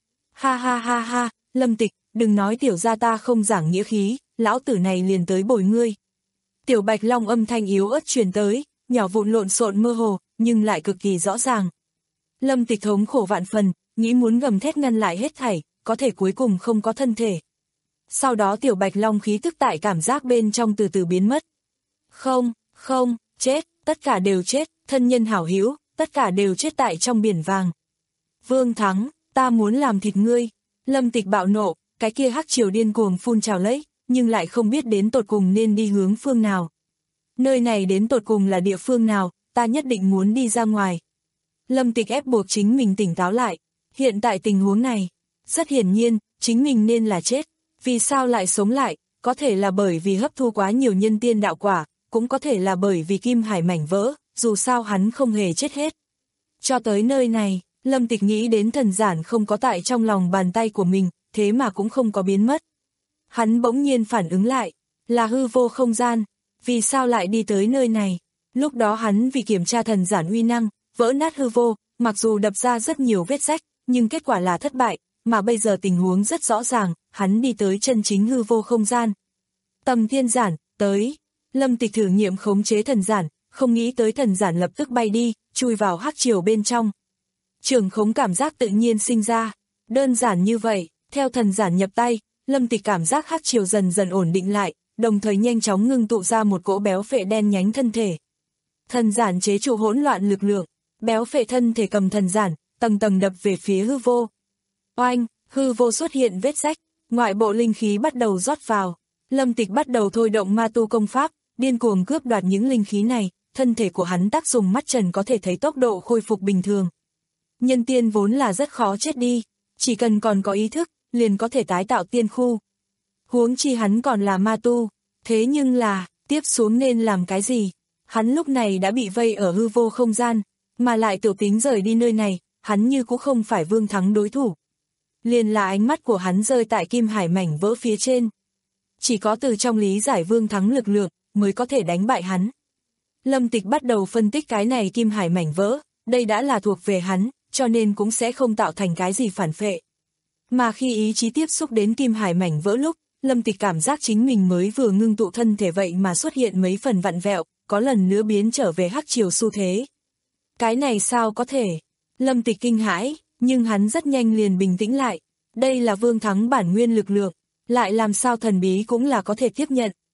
Ha ha ha ha, Lâm Tịch, đừng nói tiểu gia ta không giảng nghĩa khí, lão tử này liền tới bồi ngươi. Tiểu Bạch Long âm thanh yếu ớt truyền tới, nhỏ vụn lộn xộn mơ hồ, nhưng lại cực kỳ rõ ràng. Lâm Tịch thống khổ vạn phần, nghĩ muốn gầm thét ngăn lại hết thảy, có thể cuối cùng không có thân thể. Sau đó Tiểu Bạch Long khí tức tại cảm giác bên trong từ từ biến mất. Không, không, chết, tất cả đều chết, thân nhân hảo hữu, tất cả đều chết tại trong biển vàng. Vương Thắng, ta muốn làm thịt ngươi. Lâm Tịch bạo nộ, cái kia hắc triều điên cuồng phun trào lấy, nhưng lại không biết đến tột cùng nên đi hướng phương nào. Nơi này đến tột cùng là địa phương nào, ta nhất định muốn đi ra ngoài. Lâm Tịch ép buộc chính mình tỉnh táo lại, hiện tại tình huống này, rất hiển nhiên, chính mình nên là chết, vì sao lại sống lại, có thể là bởi vì hấp thu quá nhiều nhân tiên đạo quả, cũng có thể là bởi vì Kim Hải mảnh vỡ, dù sao hắn không hề chết hết. Cho tới nơi này, Lâm Tịch nghĩ đến thần giản không có tại trong lòng bàn tay của mình, thế mà cũng không có biến mất. Hắn bỗng nhiên phản ứng lại, là hư vô không gian, vì sao lại đi tới nơi này? Lúc đó hắn vì kiểm tra thần giản uy năng, vỡ nát hư vô, mặc dù đập ra rất nhiều vết rách, nhưng kết quả là thất bại, mà bây giờ tình huống rất rõ ràng, hắn đi tới chân chính hư vô không gian. Tầm thiên giản, tới. Lâm Tịch thử nghiệm khống chế thần giản, không nghĩ tới thần giản lập tức bay đi, chui vào hắc triều bên trong. Trường khống cảm giác tự nhiên sinh ra, đơn giản như vậy, theo thần giản nhập tay, Lâm Tịch cảm giác hắc triều dần dần ổn định lại, đồng thời nhanh chóng ngưng tụ ra một cỗ béo phệ đen nhánh thân thể. Thần giản chế trụ hỗn loạn lực lượng, béo phệ thân thể cầm thần giản, tầng tầng đập về phía hư vô. Oanh, hư vô xuất hiện vết rách, ngoại bộ linh khí bắt đầu rót vào. Lâm Tịch bắt đầu thôi động ma tu công pháp, điên cuồng cướp đoạt những linh khí này, thân thể của hắn tác dùng mắt trần có thể thấy tốc độ khôi phục bình thường. Nhân tiên vốn là rất khó chết đi, chỉ cần còn có ý thức, liền có thể tái tạo tiên khu. Huống chi hắn còn là ma tu, thế nhưng là, tiếp xuống nên làm cái gì? Hắn lúc này đã bị vây ở hư vô không gian, mà lại tiểu tính rời đi nơi này, hắn như cũng không phải Vương Thắng đối thủ. Liền là ánh mắt của hắn rơi tại Kim Hải mảnh vỡ phía trên. Chỉ có từ trong lý giải Vương Thắng lực lượng, mới có thể đánh bại hắn. Lâm Tịch bắt đầu phân tích cái này Kim Hải mảnh vỡ, đây đã là thuộc về hắn, cho nên cũng sẽ không tạo thành cái gì phản phệ. Mà khi ý chí tiếp xúc đến Kim Hải mảnh vỡ lúc, Lâm Tịch cảm giác chính mình mới vừa ngưng tụ thân thể vậy mà xuất hiện mấy phần vặn vẹo, có lần nữa biến trở về hắc triều xu thế. Cái này sao có thể? Lâm Tịch kinh hãi, nhưng hắn rất nhanh liền bình tĩnh lại. Đây là Vương Thắng bản nguyên lực lượng, lại làm sao thần bí cũng là có thể tiếp nhận.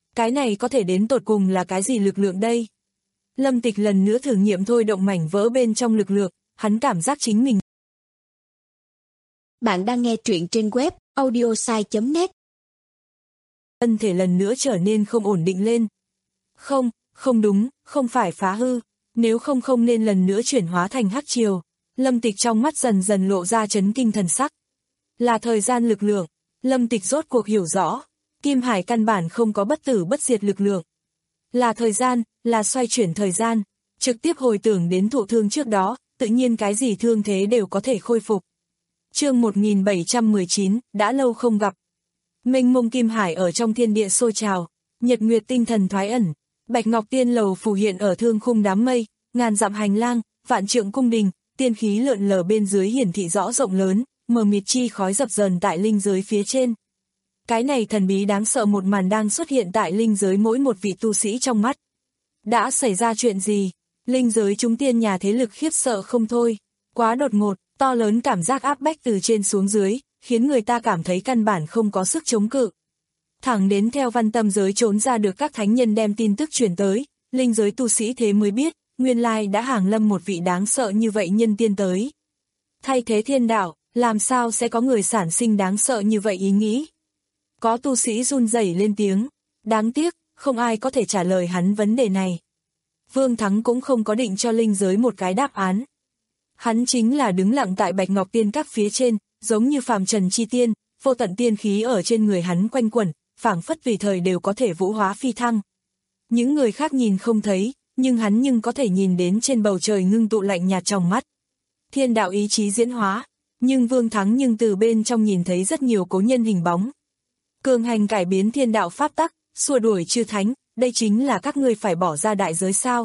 Cái này có thể đến tột cùng là cái gì lực lượng đây? Lâm Tịch lần nữa thử nghiệm thôi động mảnh vỡ bên trong lực lượng, hắn cảm giác chính mình. Bạn đang nghe truyện trên web audiosai chấm net. Thân thể lần nữa trở nên không ổn định lên. Không, không đúng, không phải phá hư, nếu không không nên lần nữa chuyển hóa thành hắc triều. Lâm Tịch trong mắt dần dần lộ ra chấn kinh thần sắc. Là thời gian lực lượng, Lâm Tịch rốt cuộc hiểu rõ, Kim Hải căn bản không có bất tử bất diệt lực lượng. Là thời gian, là xoay chuyển thời gian, trực tiếp hồi tưởng đến thụ thương trước đó, tự nhiên cái gì thương thế đều có thể khôi phục. Chương một nghìn bảy trăm mười chín, đã lâu không gặp. Mênh mông Kim Hải ở trong thiên địa sôi trào, nhật nguyệt tinh thần thoái ẩn, Bạch Ngọc Tiên lầu phù hiện ở thương khung đám mây, ngàn dặm hành lang, vạn trượng cung đình, tiên khí lượn lờ bên dưới hiển thị rõ rộng lớn, mờ mịt chi khói dập dờn tại linh giới phía trên. Cái này thần bí đáng sợ một màn đang xuất hiện tại linh giới mỗi một vị tu sĩ trong mắt. Đã xảy ra chuyện gì? Linh giới chúng tiên nhà thế lực khiếp sợ không thôi. Quá đột ngột, to lớn cảm giác áp bách từ trên xuống dưới, khiến người ta cảm thấy căn bản không có sức chống cự. Thẳng đến theo văn tâm giới trốn ra được các thánh nhân đem tin tức truyền tới, linh giới tu sĩ thế mới biết, nguyên lai đã hàng lâm một vị đáng sợ như vậy nhân tiên tới. Thay thế thiên đạo, làm sao sẽ có người sản sinh đáng sợ như vậy ý nghĩ? Có tu sĩ run rẩy lên tiếng, đáng tiếc, không ai có thể trả lời hắn vấn đề này. Vương Thắng cũng không có định cho linh giới một cái đáp án. Hắn chính là đứng lặng tại Bạch Ngọc Tiên các phía trên, giống như phàm trần chi tiên, vô tận tiên khí ở trên người hắn quanh quẩn, phảng phất tùy thời đều có thể vũ hóa phi thăng. Những người khác nhìn không thấy, nhưng hắn nhưng có thể nhìn đến trên bầu trời ngưng tụ lạnh nhạt trong mắt. Thiên đạo ý chí diễn hóa, nhưng Vương Thắng nhưng từ bên trong nhìn thấy rất nhiều cố nhân hình bóng. Cường hành cải biến thiên đạo pháp tắc, xua đuổi chư thánh, đây chính là các ngươi phải bỏ ra đại giới sao?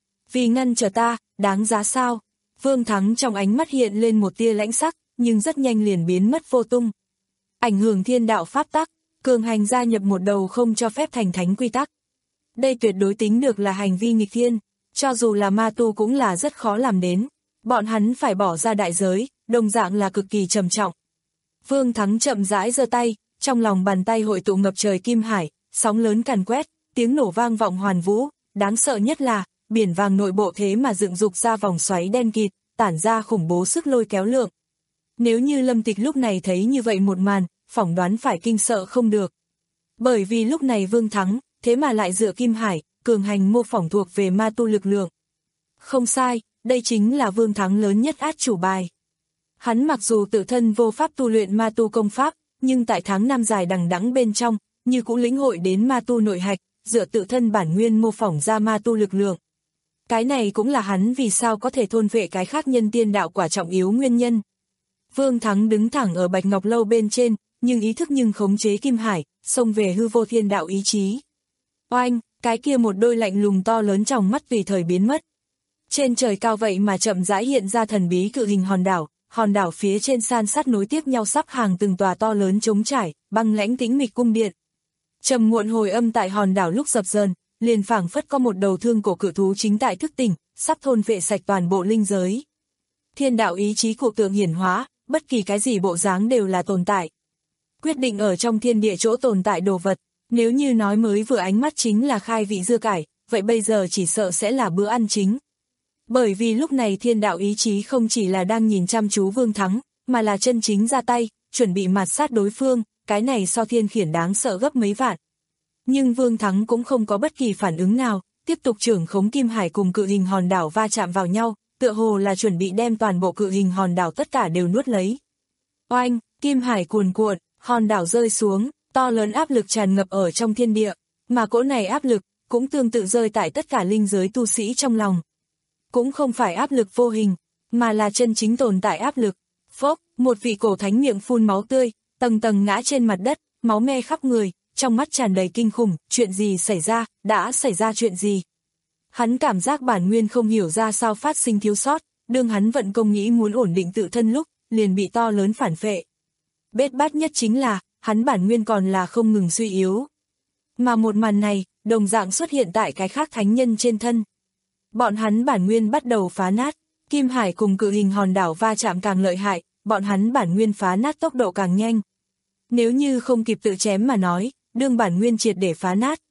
Vì ngăn trở ta, đáng giá sao? Vương Thắng trong ánh mắt hiện lên một tia lãnh sắc, nhưng rất nhanh liền biến mất vô tung. Ảnh hưởng thiên đạo pháp tắc, cường hành gia nhập một đầu không cho phép thành thánh quy tắc. Đây tuyệt đối tính được là hành vi nghịch thiên, cho dù là ma tu cũng là rất khó làm đến. Bọn hắn phải bỏ ra đại giới, đồng dạng là cực kỳ trầm trọng. Vương Thắng chậm rãi giơ tay, trong lòng bàn tay hội tụ ngập trời kim hải, sóng lớn càn quét, tiếng nổ vang vọng hoàn vũ, đáng sợ nhất là, biển vàng nội bộ thế mà dựng dục ra vòng xoáy đen kịt, tản ra khủng bố sức lôi kéo lượng. Nếu như Lâm Tịch lúc này thấy như vậy một màn, phỏng đoán phải kinh sợ không được. Bởi vì lúc này Vương Thắng, thế mà lại dựa kim hải, cường hành mô phỏng thuộc về ma tu lực lượng. Không sai, đây chính là Vương Thắng lớn nhất át chủ bài. Hắn mặc dù tự thân vô pháp tu luyện ma tu công pháp, nhưng tại tháng năm dài đằng đẵng bên trong, như cũng lĩnh hội đến ma tu nội hạch, dựa tự thân bản nguyên mô phỏng ra ma tu lực lượng. Cái này cũng là hắn vì sao có thể thôn vệ cái khác nhân tiên đạo quả trọng yếu nguyên nhân. Vương Thắng đứng thẳng ở Bạch Ngọc Lâu bên trên, nhưng ý thức nhưng khống chế kim hải, xông về hư vô thiên đạo ý chí. Oanh, cái kia một đôi lạnh lùng to lớn trong mắt tùy thời biến mất. Trên trời cao vậy mà chậm rãi hiện ra thần bí cự hình hòn đảo, hòn đảo phía trên san sát nối tiếp nhau sắp hàng từng tòa to lớn trống trải, băng lãnh tĩnh mịch cung điện. Trầm muộn hồi âm tại hòn đảo lúc dập dờn, liền phảng phất có một đầu thương cổ cự thú chính tại thức tỉnh, sắp thôn vệ sạch toàn bộ linh giới. Thiên đạo ý chí cụ tượng hiển hóa, bất kỳ cái gì bộ dáng đều là tồn tại. Quyết định ở trong thiên địa chỗ tồn tại đồ vật, nếu như nói mới vừa ánh mắt chính là khai vị dưa cải, vậy bây giờ chỉ sợ sẽ là bữa ăn chính. Bởi vì lúc này thiên đạo ý chí không chỉ là đang nhìn chăm chú Vương Thắng, mà là chân chính ra tay, chuẩn bị mạt sát đối phương, cái này so thiên khiển đáng sợ gấp mấy vạn. Nhưng Vương Thắng cũng không có bất kỳ phản ứng nào, tiếp tục trưởng khống kim hải cùng cự hình hòn đảo va chạm vào nhau, tựa hồ là chuẩn bị đem toàn bộ cự hình hòn đảo tất cả đều nuốt lấy. Oanh, kim hải cuồn cuộn, hòn đảo rơi xuống, to lớn áp lực tràn ngập ở trong thiên địa, mà cỗ này áp lực cũng tương tự rơi tại tất cả linh giới tu sĩ trong lòng. Cũng không phải áp lực vô hình, mà là chân chính tồn tại áp lực. Phốc, một vị cổ thánh miệng phun máu tươi, tầng tầng ngã trên mặt đất, máu me khắp người, trong mắt tràn đầy kinh khủng, chuyện gì xảy ra, đã xảy ra chuyện gì. Hắn cảm giác bản nguyên không hiểu ra sao phát sinh thiếu sót, đương hắn vận công nghĩ muốn ổn định tự thân lúc, liền bị to lớn phản phệ. Bết bát nhất chính là, hắn bản nguyên còn là không ngừng suy yếu. Mà một màn này, đồng dạng xuất hiện tại cái khác thánh nhân trên thân. Bọn hắn bản nguyên bắt đầu phá nát, kim hải cùng cự hình hòn đảo va chạm càng lợi hại, bọn hắn bản nguyên phá nát tốc độ càng nhanh. Nếu như không kịp tự chém mà nói, đương bản nguyên triệt để phá nát,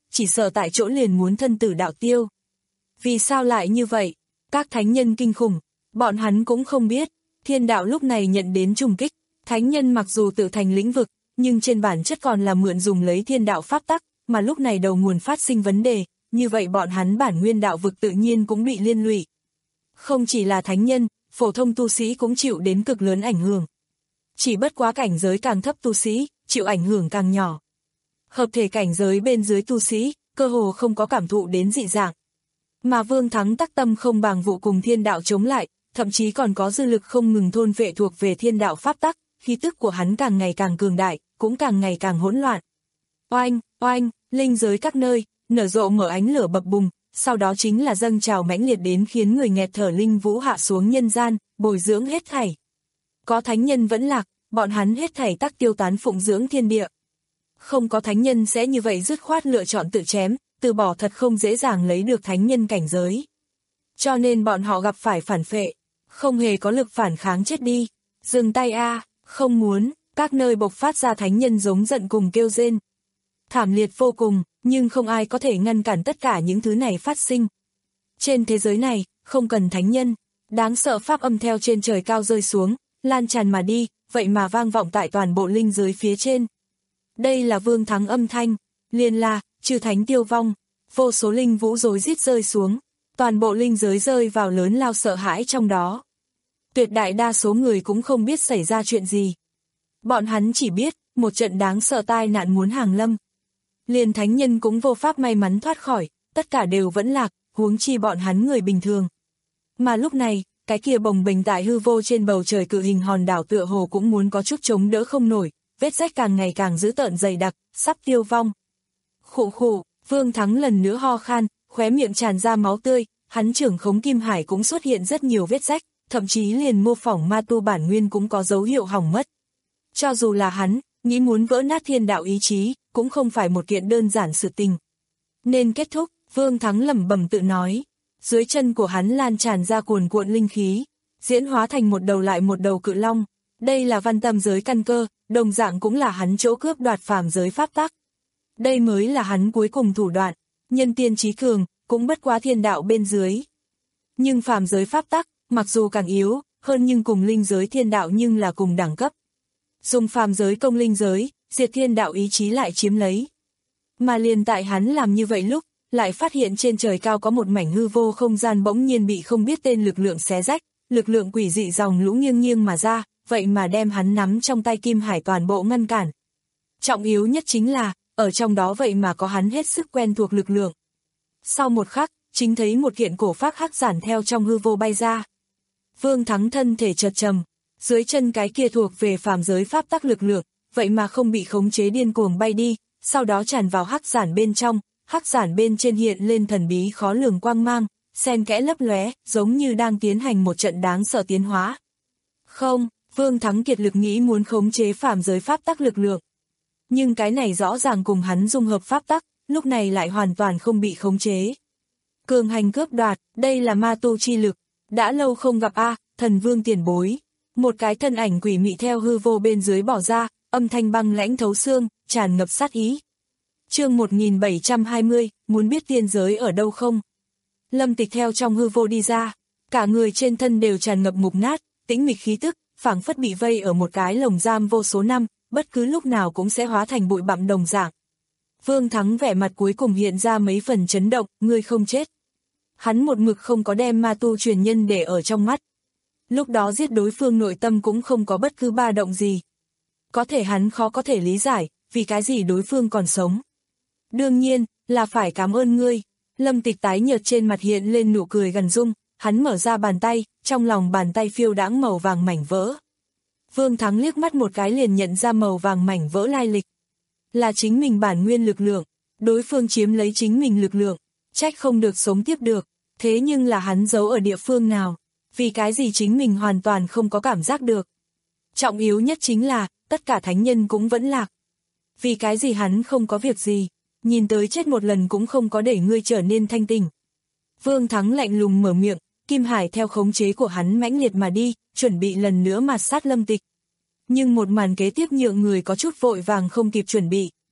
chỉ sợ tại chỗ liền muốn thân tử đạo tiêu. Vì sao lại như vậy? Các thánh nhân kinh khủng, bọn hắn cũng không biết, thiên đạo lúc này nhận đến trùng kích, thánh nhân mặc dù tự thành lĩnh vực, nhưng trên bản chất còn là mượn dùng lấy thiên đạo pháp tắc, mà lúc này đầu nguồn phát sinh vấn đề, như vậy bọn hắn bản nguyên đạo vực tự nhiên cũng bị liên lụy. Không chỉ là thánh nhân, phổ thông tu sĩ cũng chịu đến cực lớn ảnh hưởng. Chỉ bất quá cảnh giới càng thấp tu sĩ, chịu ảnh hưởng càng nhỏ. Hợp thể cảnh giới bên dưới tu sĩ, cơ hồ không có cảm thụ đến dị dạng. Mà Vương Thắng tắc tâm không bàng vụ cùng thiên đạo chống lại, thậm chí còn có dư lực không ngừng thôn vệ thuộc về thiên đạo pháp tắc, khí tức của hắn càng ngày càng cường đại, cũng càng ngày càng hỗn loạn. Oanh, oanh, linh giới các nơi, nở rộ mở ánh lửa bập bùng, sau đó chính là dâng trào mãnh liệt đến khiến người nghẹt thở linh vũ hạ xuống nhân gian, bồi dưỡng hết thảy. Có thánh nhân vẫn lạc, bọn hắn hết thảy tắc tiêu tán phụng dưỡng thiên địa. Không có thánh nhân sẽ như vậy dứt khoát lựa chọn tự chém, từ bỏ thật không dễ dàng lấy được thánh nhân cảnh giới. Cho nên bọn họ gặp phải phản phệ, không hề có lực phản kháng chết đi. Dừng tay a, không muốn, các nơi bộc phát ra thánh nhân giống giận cùng kêu rên. Thảm liệt vô cùng, nhưng không ai có thể ngăn cản tất cả những thứ này phát sinh. Trên thế giới này, không cần thánh nhân, đáng sợ pháp âm theo trên trời cao rơi xuống, lan tràn mà đi, vậy mà vang vọng tại toàn bộ linh giới phía trên. Đây là Vương Thắng âm thanh, liền là, trừ thánh tiêu vong, vô số linh vũ rối rít rơi xuống, toàn bộ linh giới rơi vào lớn lao sợ hãi trong đó. Tuyệt đại đa số người cũng không biết xảy ra chuyện gì. Bọn hắn chỉ biết, một trận đáng sợ tai nạn muốn hàng lâm. Liền thánh nhân cũng vô pháp may mắn thoát khỏi, tất cả đều vẫn lạc, huống chi bọn hắn người bình thường. Mà lúc này, cái kia bồng bềnh tại hư vô trên bầu trời cự hình hòn đảo tựa hồ cũng muốn có chút chống đỡ không nổi, vết rách càng ngày càng dữ tợn dày đặc, sắp tiêu vong. Khụ khụ, Vương Thắng lần nữa ho khan, khóe miệng tràn ra máu tươi, hắn trưởng khống kim hải cũng xuất hiện rất nhiều vết rách, thậm chí liền mô phỏng ma tu bản nguyên cũng có dấu hiệu hỏng mất. Cho dù là hắn, nghĩ muốn vỡ nát thiên đạo ý chí, cũng không phải một kiện đơn giản sự tình. Nên kết thúc, Vương Thắng lẩm bẩm tự nói. Dưới chân của hắn lan tràn ra cuồn cuộn linh khí, diễn hóa thành một đầu lại một đầu cự long. Đây là văn tâm giới căn cơ, đồng dạng cũng là hắn chỗ cướp đoạt phàm giới pháp tắc. Đây mới là hắn cuối cùng thủ đoạn, nhân tiên trí cường, cũng bất quá thiên đạo bên dưới. Nhưng phàm giới pháp tắc, mặc dù càng yếu, hơn nhưng cùng linh giới thiên đạo nhưng là cùng đẳng cấp. Dùng phàm giới công linh giới, diệt thiên đạo ý chí lại chiếm lấy. Mà liền tại hắn làm như vậy lúc, lại phát hiện trên trời cao có một mảnh hư vô không gian bỗng nhiên bị không biết tên lực lượng xé rách, lực lượng quỷ dị dòng lũ nghiêng nghiêng mà ra, vậy mà đem hắn nắm trong tay kim hải toàn bộ ngăn cản. Trọng yếu nhất chính là, ở trong đó vậy mà có hắn hết sức quen thuộc lực lượng. Sau một khắc, chính thấy một kiện cổ phác hắc giản theo trong hư vô bay ra. Vương Thắng thân thể chợt trầm, dưới chân cái kia thuộc về phàm giới pháp tắc lực lượng, vậy mà không bị khống chế điên cuồng bay đi, sau đó tràn vào hắc giản bên trong, hắc giản bên trên hiện lên thần bí khó lường quang mang, xen kẽ lấp lóe, giống như đang tiến hành một trận đáng sợ tiến hóa. Không, Vương Thắng kiệt lực nghĩ muốn khống chế phàm giới pháp tắc lực lượng. Nhưng cái này rõ ràng cùng hắn dung hợp pháp tắc, lúc này lại hoàn toàn không bị khống chế. Cường hành cướp đoạt, đây là ma tu chi lực, đã lâu không gặp a, thần vương tiền bối. Một cái thân ảnh quỷ mị theo hư vô bên dưới bỏ ra, âm thanh băng lãnh thấu xương, tràn ngập sát ý. Chương một nghìn bảy trăm hai mươi, muốn biết tiên giới ở đâu không? Lâm Tịch theo trong hư vô đi ra, cả người trên thân đều tràn ngập mục nát, tĩnh mịch khí tức, phảng phất bị vây ở một cái lồng giam vô số năm, bất cứ lúc nào cũng sẽ hóa thành bụi bặm đồng dạng. Vương Thắng vẻ mặt cuối cùng hiện ra mấy phần chấn động, ngươi không chết. Hắn một mực không có đem ma tu truyền nhân để ở trong mắt. Lúc đó giết đối phương nội tâm cũng không có bất cứ ba động gì. Có thể hắn khó có thể lý giải, vì cái gì đối phương còn sống. Đương nhiên, là phải cảm ơn ngươi. Lâm Tịch tái nhợt trên mặt hiện lên nụ cười gần dung, hắn mở ra bàn tay, trong lòng bàn tay phiêu đãng màu vàng mảnh vỡ. Vương Thắng liếc mắt một cái liền nhận ra màu vàng mảnh vỡ lai lịch. Là chính mình bản nguyên lực lượng, đối phương chiếm lấy chính mình lực lượng, trách không được sống tiếp được, thế nhưng là hắn giấu ở địa phương nào, vì cái gì chính mình hoàn toàn không có cảm giác được. Trọng yếu nhất chính là, tất cả thánh nhân cũng vẫn lạc. Vì cái gì hắn không có việc gì, nhìn tới chết một lần cũng không có để ngươi trở nên thanh tình. Vương Thắng lạnh lùng mở miệng, Kim Hải theo khống chế của hắn mãnh liệt mà đi, chuẩn bị lần nữa mạt sát Lâm Tịch. Nhưng một màn kế tiếp nhượng người có chút vội vàng không kịp chuẩn bị.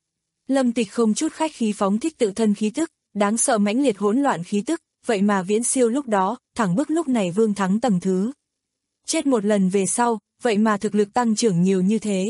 Lâm Tịch không chút khách khí phóng thích tự thân khí tức, đáng sợ mãnh liệt hỗn loạn khí tức, vậy mà viễn siêu lúc đó, thẳng bức lúc này Vương Thắng tầng thứ. Chết một lần về sau, vậy mà thực lực tăng trưởng nhiều như thế.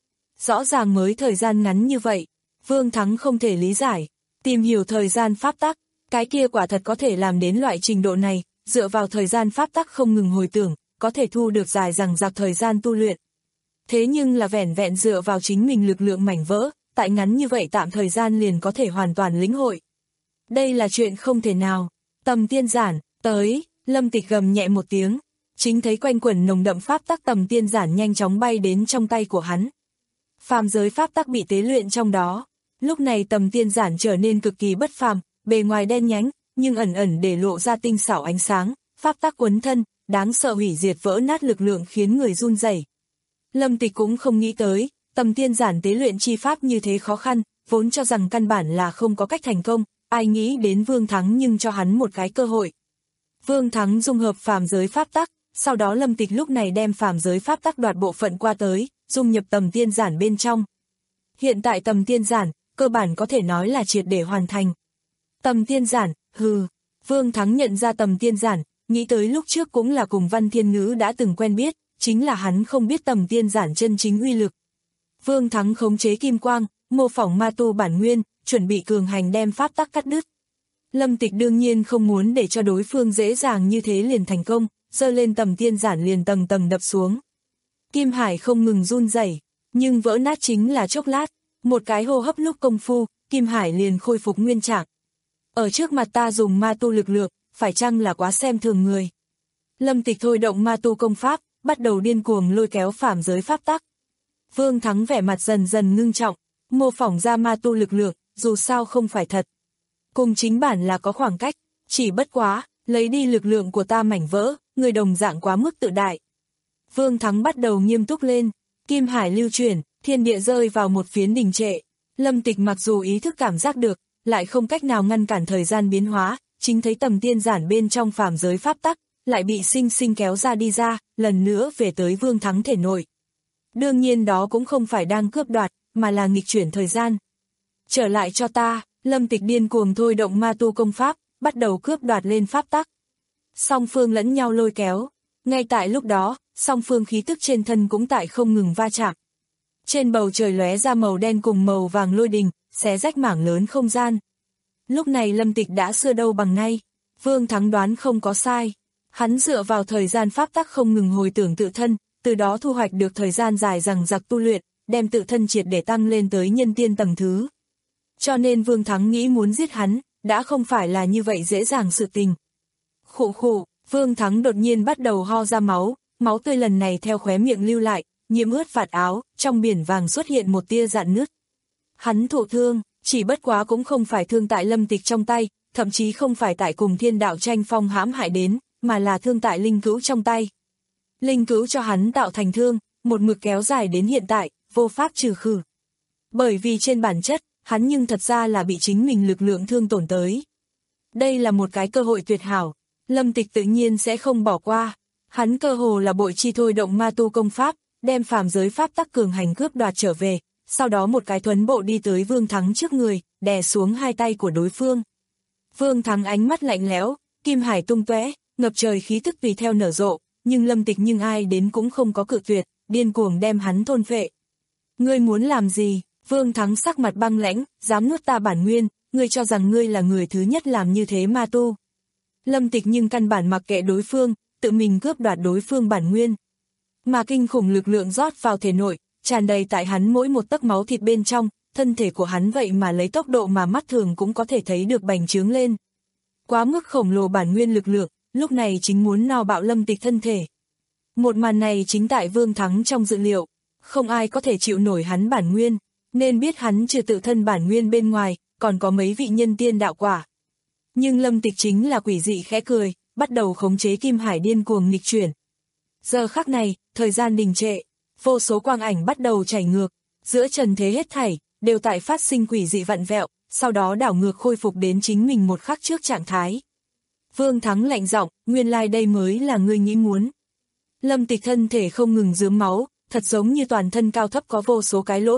Rõ ràng mới thời gian ngắn như vậy, Vương Thắng không thể lý giải, tìm hiểu thời gian pháp tắc, cái kia quả thật có thể làm đến loại trình độ này, dựa vào thời gian pháp tắc không ngừng hồi tưởng, có thể thu được dài dằng dặc thời gian tu luyện. Thế nhưng là vẻn vẹn dựa vào chính mình lực lượng mảnh vỡ, tại ngắn như vậy tạm thời gian liền có thể hoàn toàn lĩnh hội. Đây là chuyện không thể nào. Tầm tiên giản, tới, Lâm Tịch gầm nhẹ một tiếng, chính thấy quanh quẩn nồng đậm pháp tắc tầm tiên giản nhanh chóng bay đến trong tay của hắn. Phàm giới pháp tắc bị tế luyện trong đó, lúc này tầm tiên giản trở nên cực kỳ bất phàm, bề ngoài đen nhánh, nhưng ẩn ẩn để lộ ra tinh xảo ánh sáng, pháp tắc quấn thân, đáng sợ hủy diệt vỡ nát lực lượng khiến người run rẩy. Lâm Tịch cũng không nghĩ tới, tầm tiên giản tế luyện chi pháp như thế khó khăn, vốn cho rằng căn bản là không có cách thành công, ai nghĩ đến Vương Thắng nhưng cho hắn một cái cơ hội. Vương Thắng dung hợp phàm giới pháp tắc, sau đó Lâm Tịch lúc này đem phàm giới pháp tắc đoạt bộ phận qua tới, dung nhập tầm tiên giản bên trong. Hiện tại tầm tiên giản, cơ bản có thể nói là triệt để hoàn thành. Tầm tiên giản, hừ, Vương Thắng nhận ra tầm tiên giản, nghĩ tới lúc trước cũng là cùng Văn Thiên Ngữ đã từng quen biết, chính là hắn không biết tầm tiên giản chân chính uy lực. Vương Thắng khống chế kim quang, mô phỏng ma tu bản nguyên, chuẩn bị cường hành đem pháp tắc cắt đứt. Lâm Tịch đương nhiên không muốn để cho đối phương dễ dàng như thế liền thành công, giơ lên tầm tiên giản liền tầng tầng đập xuống. Kim hải không ngừng run rẩy, nhưng vỡ nát chính là chốc lát, một cái hô hấp lúc công phu, Kim hải liền khôi phục nguyên trạng. Ở trước mặt ta dùng ma tu lực lượng, phải chăng là quá xem thường người. Lâm Tịch thôi động ma tu công pháp, bắt đầu điên cuồng lôi kéo phàm giới pháp tắc. Vương Thắng vẻ mặt dần dần ngưng trọng, mô phỏng ra ma tu lực lượng, dù sao không phải thật. Cùng chính bản là có khoảng cách, chỉ bất quá, lấy đi lực lượng của ta mảnh vỡ, người đồng dạng quá mức tự đại. Vương Thắng bắt đầu nghiêm túc lên, kim hải lưu chuyển, thiên địa rơi vào một phiến đình trệ. Lâm Tịch mặc dù ý thức cảm giác được, lại không cách nào ngăn cản thời gian biến hóa, chính thấy tầm tiên giản bên trong phàm giới pháp tắc, lại bị sinh sinh kéo ra đi ra, lần nữa về tới Vương Thắng thể nội. Đương nhiên đó cũng không phải đang cướp đoạt, mà là nghịch chuyển thời gian. Trở lại cho ta, Lâm Tịch điên cuồng thôi động ma tu công pháp, bắt đầu cướp đoạt lên pháp tắc. Song phương lẫn nhau lôi kéo, ngay tại lúc đó, song phương khí tức trên thân cũng tại không ngừng va chạm. Trên bầu trời lóe ra màu đen cùng màu vàng lôi đình, xé rách mảng lớn không gian. Lúc này Lâm Tịch đã xưa đâu bằng nay, Vương Thắng đoán không có sai. Hắn dựa vào thời gian pháp tắc không ngừng hồi tưởng tự thân, từ đó thu hoạch được thời gian dài dằng dặc tu luyện, đem tự thân triệt để tăng lên tới nhân tiên tầng thứ. Cho nên Vương Thắng nghĩ muốn giết hắn, đã không phải là như vậy dễ dàng sự tình. Khụ khụ, Vương Thắng đột nhiên bắt đầu ho ra máu, máu tươi lần này theo khóe miệng lưu lại, nhiễm ướt vạt áo, trong biển vàng xuất hiện một tia rạn nứt. Hắn thụ thương, chỉ bất quá cũng không phải thương tại Lâm Tịch trong tay, thậm chí không phải tại cùng thiên đạo tranh phong hãm hại đến, mà là thương tại linh cữu trong tay. Linh cữu cho hắn tạo thành thương, một mực kéo dài đến hiện tại, vô pháp trừ khử. Bởi vì trên bản chất, hắn nhưng thật ra là bị chính mình lực lượng thương tổn tới. Đây là một cái cơ hội tuyệt hảo, Lâm Tịch tự nhiên sẽ không bỏ qua. Hắn cơ hồ là bội chi thôi động ma tu công pháp, đem phàm giới pháp tắc cường hành cướp đoạt trở về, sau đó một cái thuấn bộ đi tới Vương Thắng trước người, đè xuống hai tay của đối phương. Vương Thắng ánh mắt lạnh lẽo, kim hải tung tóe, ngập trời khí tức tùy theo nở rộ, nhưng Lâm Tịch nhưng ai đến cũng không có cự tuyệt, điên cuồng đem hắn thôn phệ. Ngươi muốn làm gì? Vương Thắng sắc mặt băng lãnh, dám nuốt ta bản nguyên, ngươi cho rằng ngươi là người thứ nhất làm như thế ma tu. Lâm Tịch nhưng căn bản mặc kệ đối phương, tự mình cướp đoạt đối phương bản nguyên. Mà kinh khủng lực lượng rót vào thể nội, tràn đầy tại hắn mỗi một tấc máu thịt bên trong, thân thể của hắn vậy mà lấy tốc độ mà mắt thường cũng có thể thấy được bành trướng lên. Quá mức khổng lồ bản nguyên lực lượng, lúc này chính muốn no bạo Lâm Tịch thân thể. Một màn này chính tại Vương Thắng trong dự liệu, không ai có thể chịu nổi hắn bản nguyên, nên biết hắn trừ tự thân bản nguyên bên ngoài, còn có mấy vị nhân tiên đạo quả. Nhưng Lâm Tịch chính là quỷ dị khẽ cười, bắt đầu khống chế kim hải điên cuồng nghịch chuyển. Giờ khắc này, thời gian đình trệ, vô số quang ảnh bắt đầu chảy ngược, giữa trần thế hết thảy, đều tại phát sinh quỷ dị vặn vẹo, sau đó đảo ngược khôi phục đến chính mình một khắc trước trạng thái. Vương Thắng lạnh giọng, nguyên lai đây mới là ngươi nghĩ muốn. Lâm Tịch thân thể không ngừng rớm máu, thật giống như toàn thân cao thấp có vô số cái lỗ thủng,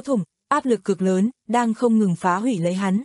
áp lực cực lớn, đang không ngừng phá hủy lấy hắn.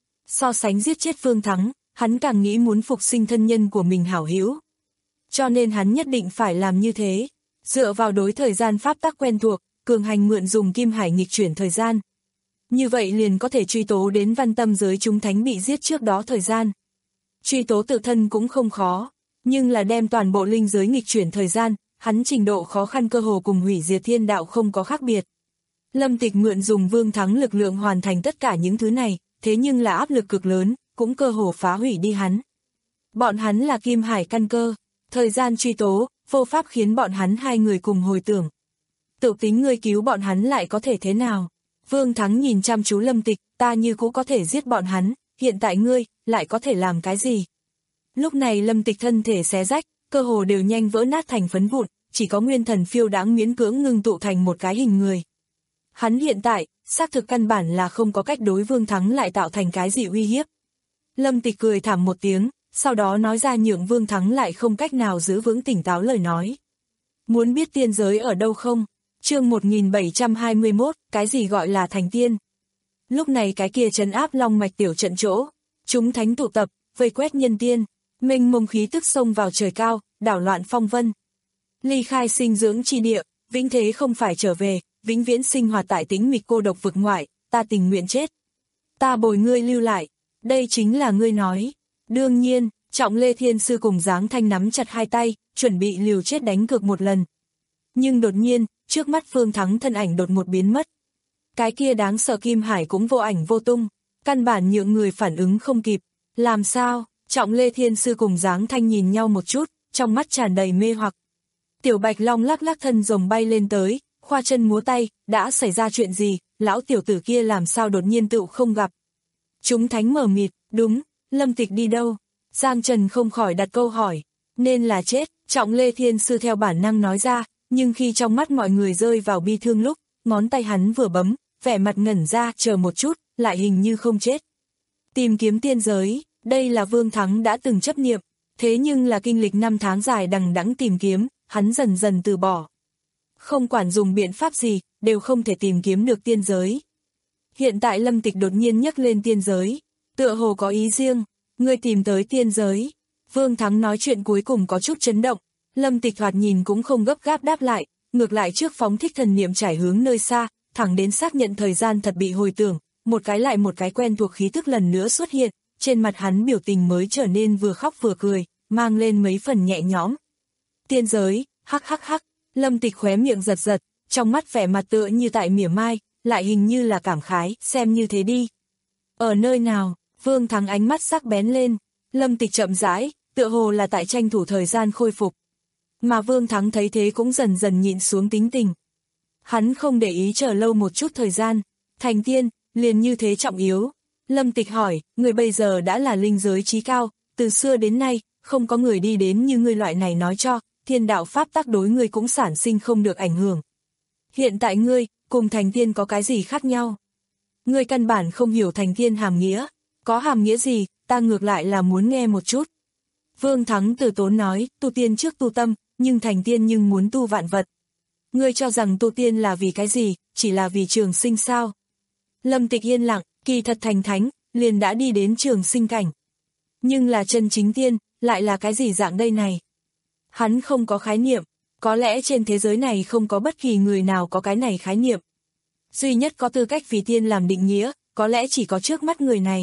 So sánh giết chết Vương Thắng, hắn càng nghĩ muốn phục sinh thân nhân của mình hảo hữu. Cho nên hắn nhất định phải làm như thế, dựa vào đối thời gian pháp tắc quen thuộc, cường hành mượn dùng kim hải nghịch chuyển thời gian. Như vậy liền có thể truy tố đến văn tâm giới chúng thánh bị giết trước đó thời gian. Truy tố tự thân cũng không khó, nhưng là đem toàn bộ linh giới nghịch chuyển thời gian, hắn trình độ khó khăn cơ hồ cùng hủy diệt thiên đạo không có khác biệt. Lâm Tịch mượn dùng Vương Thắng lực lượng hoàn thành tất cả những thứ này, thế nhưng là áp lực cực lớn, cũng cơ hồ phá hủy đi hắn. Bọn hắn là kim hải căn cơ, thời gian truy tố, vô pháp khiến bọn hắn hai người cùng hồi tưởng. Tự tính ngươi cứu bọn hắn lại có thể thế nào? Vương Thắng nhìn chăm chú Lâm Tịch, ta như cũ có thể giết bọn hắn, hiện tại ngươi, lại có thể làm cái gì? Lúc này Lâm Tịch thân thể xé rách, cơ hồ đều nhanh vỡ nát thành phấn vụn, chỉ có nguyên thần phiêu đãng miễn cưỡng ngưng tụ thành một cái hình người. Hắn hiện tại, xác thực căn bản là không có cách đối Vương Thắng lại tạo thành cái gì uy hiếp. Lâm Tịch cười thảm một tiếng, sau đó nói ra nhượng Vương Thắng lại không cách nào giữ vững tỉnh táo lời nói. Muốn biết tiên giới ở đâu không? Chương một nghìn bảy trăm hai mươi mốt, cái gì gọi là thành tiên? Lúc này cái kia trấn áp long mạch tiểu trận chỗ, chúng thánh tụ tập, vây quét nhân tiên, mênh mông khí tức xông vào trời cao, đảo loạn phong vân. Ly khai sinh dưỡng chi địa, vĩnh thế không phải trở về, vĩnh viễn sinh hoạt tại tĩnh mịch cô độc vực ngoại, ta tình nguyện chết. Ta bồi ngươi lưu lại, đây chính là ngươi nói. Đương nhiên, Trọng Lê Thiên Sư cùng Giáng Thanh nắm chặt hai tay, chuẩn bị liều chết đánh cược một lần. Nhưng đột nhiên, trước mắt Vương Thắng thân ảnh đột một biến mất. Cái kia đáng sợ kim hải cũng vô ảnh vô tung, căn bản nhượng người phản ứng không kịp. Làm sao? Trọng Lê Thiên Sư cùng Giáng Thanh nhìn nhau một chút, trong mắt tràn đầy mê hoặc. Tiểu Bạch Long lắc lắc thân rồng bay lên tới, khoa chân múa tay, đã xảy ra chuyện gì, lão tiểu tử kia làm sao đột nhiên tựu không gặp. Chúng thánh mở mịt, đúng, Lâm Tịch đi đâu? Giang Trần không khỏi đặt câu hỏi, nên là chết, Trọng Lê Thiên Sư theo bản năng nói ra, nhưng khi trong mắt mọi người rơi vào bi thương lúc, ngón tay hắn vừa bấm, vẻ mặt ngẩn ra, chờ một chút, lại hình như không chết. Tìm kiếm tiên giới, đây là Vương Thắng đã từng chấp niệm, thế nhưng là kinh lịch năm tháng dài đằng đẵng tìm kiếm, hắn dần dần từ bỏ. Không quản dùng biện pháp gì, đều không thể tìm kiếm được tiên giới. Hiện tại Lâm Tịch đột nhiên nhắc lên tiên giới, tựa hồ có ý riêng, ngươi tìm tới tiên giới. Vương Thắng nói chuyện cuối cùng có chút chấn động, Lâm Tịch thoạt nhìn cũng không gấp gáp đáp lại, ngược lại trước phóng thích thần niệm trải hướng nơi xa, thẳng đến xác nhận thời gian thật bị hồi tưởng, một cái lại một cái quen thuộc khí thức lần nữa xuất hiện, trên mặt hắn biểu tình mới trở nên vừa khóc vừa cười, mang lên mấy phần nhẹ nhõm. Tiên giới, hắc hắc hắc, Lâm Tịch khóe miệng giật giật, trong mắt vẻ mặt tựa như tại mỉa mai, lại hình như là cảm khái, xem như thế đi. Ở nơi nào? Vương Thắng ánh mắt sắc bén lên, Lâm Tịch chậm rãi, tựa hồ là tại tranh thủ thời gian khôi phục. Mà Vương Thắng thấy thế cũng dần dần nhịn xuống tính tình. Hắn không để ý chờ lâu một chút thời gian, thành tiên, liền như thế trọng yếu. Lâm Tịch hỏi, người bây giờ đã là linh giới trí cao, từ xưa đến nay, không có người đi đến như ngươi loại này nói cho, thiên đạo pháp tắc đối ngươi cũng sản sinh không được ảnh hưởng. Hiện tại ngươi, cùng thành tiên có cái gì khác nhau? Ngươi căn bản không hiểu thành tiên hàm nghĩa, có hàm nghĩa gì, ta ngược lại là muốn nghe một chút. Vương Thắng từ tốn nói, tu tiên trước tu tâm, nhưng thành tiên nhưng muốn tu vạn vật. Ngươi cho rằng tu tiên là vì cái gì, chỉ là vì trường sinh sao? Lâm Tịch yên lặng, kỳ thật thành thánh, liền đã đi đến trường sinh cảnh. Nhưng là chân chính tiên, lại là cái gì dạng đây này? Hắn không có khái niệm, có lẽ trên thế giới này không có bất kỳ người nào có cái này khái niệm. Duy nhất có tư cách vì tiên làm định nghĩa, có lẽ chỉ có trước mắt người này.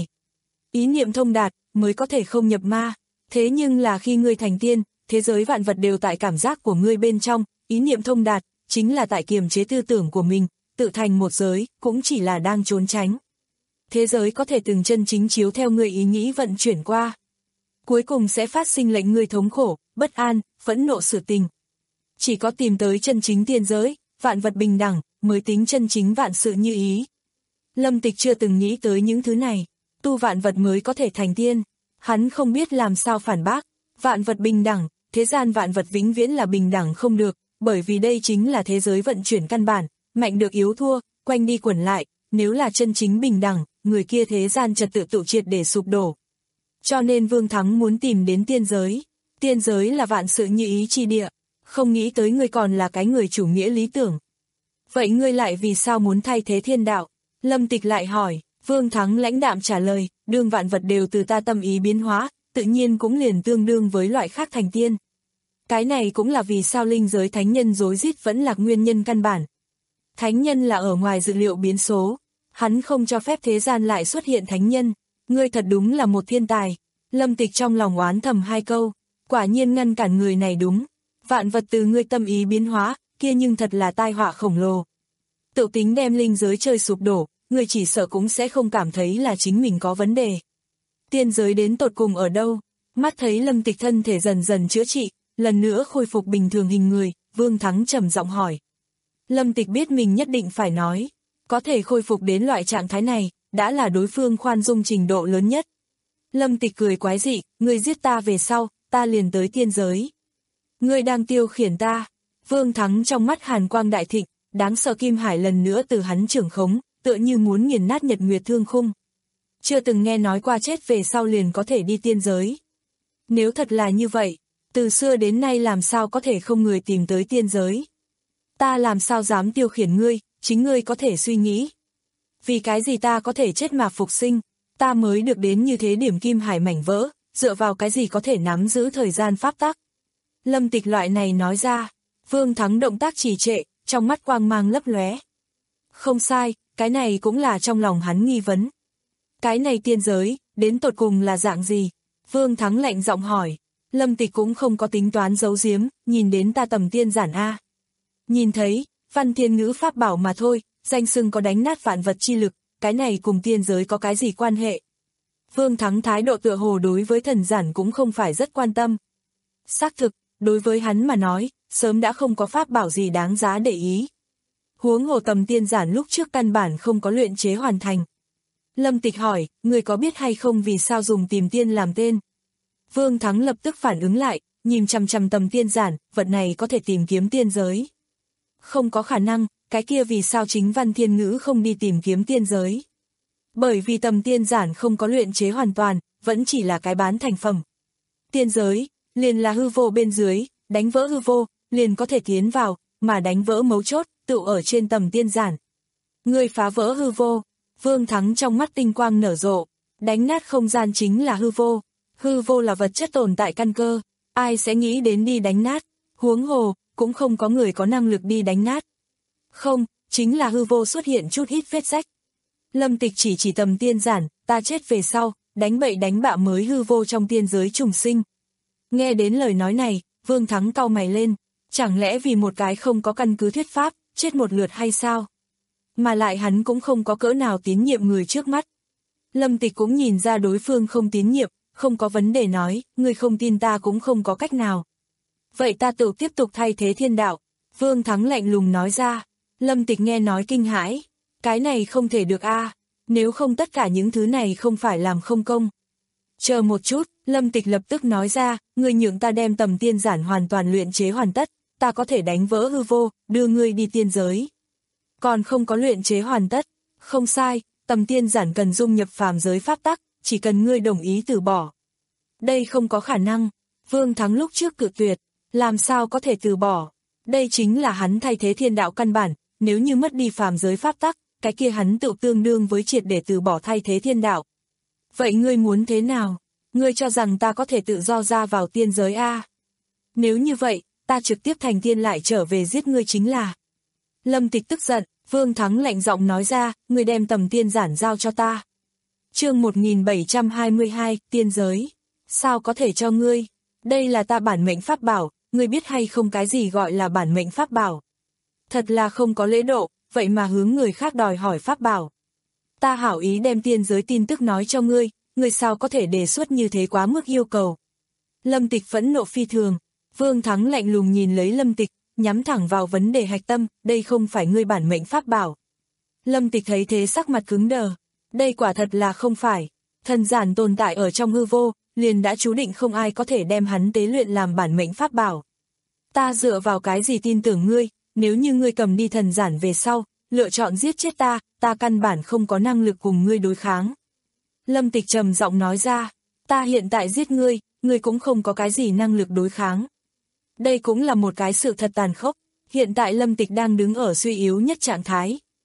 Ý niệm thông đạt, mới có thể không nhập ma. Thế nhưng là khi ngươi thành tiên, thế giới vạn vật đều tại cảm giác của ngươi bên trong, ý niệm thông đạt, chính là tại kiềm chế tư tưởng của mình, tự thành một giới, cũng chỉ là đang trốn tránh. Thế giới có thể từng chân chính chiếu theo ngươi ý nghĩ vận chuyển qua. Cuối cùng sẽ phát sinh lệnh ngươi thống khổ, bất an, phẫn nộ sự tình. Chỉ có tìm tới chân chính tiên giới, vạn vật bình đẳng, mới tính chân chính vạn sự như ý. Lâm Tịch chưa từng nghĩ tới những thứ này, tu vạn vật mới có thể thành tiên. Hắn không biết làm sao phản bác, vạn vật bình đẳng, thế gian vạn vật vĩnh viễn là bình đẳng không được, bởi vì đây chính là thế giới vận chuyển căn bản, mạnh được yếu thua, quanh đi quẩn lại, nếu là chân chính bình đẳng, người kia thế gian trật tự tự triệt để sụp đổ. Cho nên Vương Thắng muốn tìm đến tiên giới, tiên giới là vạn sự như ý chi địa, không nghĩ tới ngươi còn là cái người chủ nghĩa lý tưởng. Vậy ngươi lại vì sao muốn thay thế thiên đạo? Lâm Tịch lại hỏi, Vương Thắng lãnh đạm trả lời, đương vạn vật đều từ ta tâm ý biến hóa, tự nhiên cũng liền tương đương với loại khác thành tiên. Cái này cũng là vì sao linh giới thánh nhân rối rít vẫn là nguyên nhân căn bản. Thánh nhân là ở ngoài dự liệu biến số, hắn không cho phép thế gian lại xuất hiện thánh nhân, ngươi thật đúng là một thiên tài. Lâm Tịch trong lòng oán thầm hai câu, quả nhiên ngăn cản người này đúng, vạn vật từ ngươi tâm ý biến hóa, kia nhưng thật là tai họa khổng lồ. Tự tính đem linh giới chơi sụp đổ, người chỉ sợ cũng sẽ không cảm thấy là chính mình có vấn đề. Tiên giới đến tột cùng ở đâu? Mắt thấy Lâm Tịch thân thể dần dần chữa trị, lần nữa khôi phục bình thường hình người, Vương Thắng trầm giọng hỏi. Lâm Tịch biết mình nhất định phải nói, có thể khôi phục đến loại trạng thái này, đã là đối phương khoan dung trình độ lớn nhất. Lâm Tịch cười quái dị, ngươi giết ta về sau, ta liền tới tiên giới. Ngươi đang tiêu khiển ta. Vương Thắng trong mắt hàn quang đại thịnh, đáng sợ kim hải lần nữa từ hắn trưởng khống, tựa như muốn nghiền nát nhật nguyệt thương khung. Chưa từng nghe nói qua chết về sau liền có thể đi tiên giới. Nếu thật là như vậy, từ xưa đến nay làm sao có thể không người tìm tới tiên giới. Ta làm sao dám tiêu khiển ngươi, chính ngươi có thể suy nghĩ. Vì cái gì ta có thể chết mà phục sinh, ta mới được đến như thế điểm kim hải mảnh vỡ, dựa vào cái gì có thể nắm giữ thời gian pháp tắc. Lâm Tịch loại này nói ra, Vương Thắng động tác trì trệ, trong mắt quang mang lấp lóe. Không sai, cái này cũng là trong lòng hắn nghi vấn. Cái này tiên giới, đến tột cùng là dạng gì? Vương Thắng lạnh giọng hỏi. Lâm Tịch cũng không có tính toán giấu giếm, nhìn đến ta tầm tiên giản A. Nhìn thấy, văn thiên ngữ pháp bảo mà thôi, danh xưng có đánh nát vạn vật chi lực, cái này cùng tiên giới có cái gì quan hệ? Vương Thắng thái độ tựa hồ đối với thần giản cũng không phải rất quan tâm. Xác thực, đối với hắn mà nói, sớm đã không có pháp bảo gì đáng giá để ý. Huống hồ tầm tiên giản lúc trước căn bản không có luyện chế hoàn thành. Lâm Tịch hỏi, người có biết hay không vì sao dùng tìm tiên làm tên? Vương Thắng lập tức phản ứng lại, nhìn chằm chằm tầm tiên giản, vật này có thể tìm kiếm tiên giới. Không có khả năng, cái kia vì sao chính văn thiên ngữ không đi tìm kiếm tiên giới? Bởi vì tầm tiên giản không có luyện chế hoàn toàn, vẫn chỉ là cái bán thành phẩm. Tiên giới, liền là hư vô bên dưới, đánh vỡ hư vô, liền có thể tiến vào, mà đánh vỡ mấu chốt, tự ở trên tầm tiên giản. Người phá vỡ hư vô, Vương Thắng trong mắt tinh quang nở rộ, đánh nát không gian chính là hư vô. Hư vô là vật chất tồn tại căn cơ, ai sẽ nghĩ đến đi đánh nát, huống hồ, cũng không có người có năng lực đi đánh nát. Không, chính là hư vô xuất hiện chút ít vết rách. Lâm Tịch chỉ chỉ tầm tiên giản, ta chết về sau, đánh bậy đánh bạ mới hư vô trong tiên giới trùng sinh. Nghe đến lời nói này, Vương Thắng cau mày lên, chẳng lẽ vì một cái không có căn cứ thuyết pháp, chết một lượt hay sao? Mà lại hắn cũng không có cỡ nào tín nhiệm người trước mắt. Lâm Tịch cũng nhìn ra đối phương không tín nhiệm, không có vấn đề nói, người không tin ta cũng không có cách nào. Vậy ta tự tiếp tục thay thế thiên đạo. Vương Thắng lạnh lùng nói ra. Lâm Tịch nghe nói kinh hãi. Cái này không thể được a, nếu không tất cả những thứ này không phải làm không công. Chờ một chút, Lâm Tịch lập tức nói ra, người nhượng ta đem tầm tiên giản hoàn toàn luyện chế hoàn tất, ta có thể đánh vỡ hư vô, đưa ngươi đi tiên giới. Còn không có luyện chế hoàn tất, không sai, tầm tiên giản cần dung nhập phàm giới pháp tắc, chỉ cần ngươi đồng ý từ bỏ. Đây không có khả năng, Vương Thắng lúc trước cự tuyệt, làm sao có thể từ bỏ. Đây chính là hắn thay thế thiên đạo căn bản, nếu như mất đi phàm giới pháp tắc, cái kia hắn tự tương đương với triệt để từ bỏ thay thế thiên đạo. Vậy ngươi muốn thế nào? Ngươi cho rằng ta có thể tự do ra vào tiên giới a? Nếu như vậy, ta trực tiếp thành tiên lại trở về giết ngươi chính là. Lâm Tịch tức giận, Vương Thắng lạnh giọng nói ra, ngươi đem tầm tiên giản giao cho ta. Chương một nghìn bảy trăm hai mươi hai, tiên giới. Sao có thể cho ngươi? Đây là ta bản mệnh pháp bảo, ngươi biết hay không cái gì gọi là bản mệnh pháp bảo? Thật là không có lễ độ, vậy mà hướng người khác đòi hỏi pháp bảo. Ta hảo ý đem tiên giới tin tức nói cho ngươi, ngươi sao có thể đề xuất như thế quá mức yêu cầu. Lâm Tịch phẫn nộ phi thường, Vương Thắng lạnh lùng nhìn lấy Lâm Tịch, nhắm thẳng vào vấn đề hạch tâm, đây không phải ngươi bản mệnh pháp bảo. Lâm Tịch thấy thế sắc mặt cứng đờ, đây quả thật là không phải, thần giản tồn tại ở trong hư vô, liền đã chú định không ai có thể đem hắn tế luyện làm bản mệnh pháp bảo. Ta dựa vào cái gì tin tưởng ngươi, nếu như ngươi cầm đi thần giản về sau, lựa chọn giết chết ta, ta căn bản không có năng lực cùng ngươi đối kháng. Lâm Tịch trầm giọng nói ra, ta hiện tại giết ngươi, ngươi cũng không có cái gì năng lực đối kháng. Đây cũng là một cái sự thật tàn khốc, hiện tại Lâm Tịch đang đứng ở suy yếu nhất trạng thái.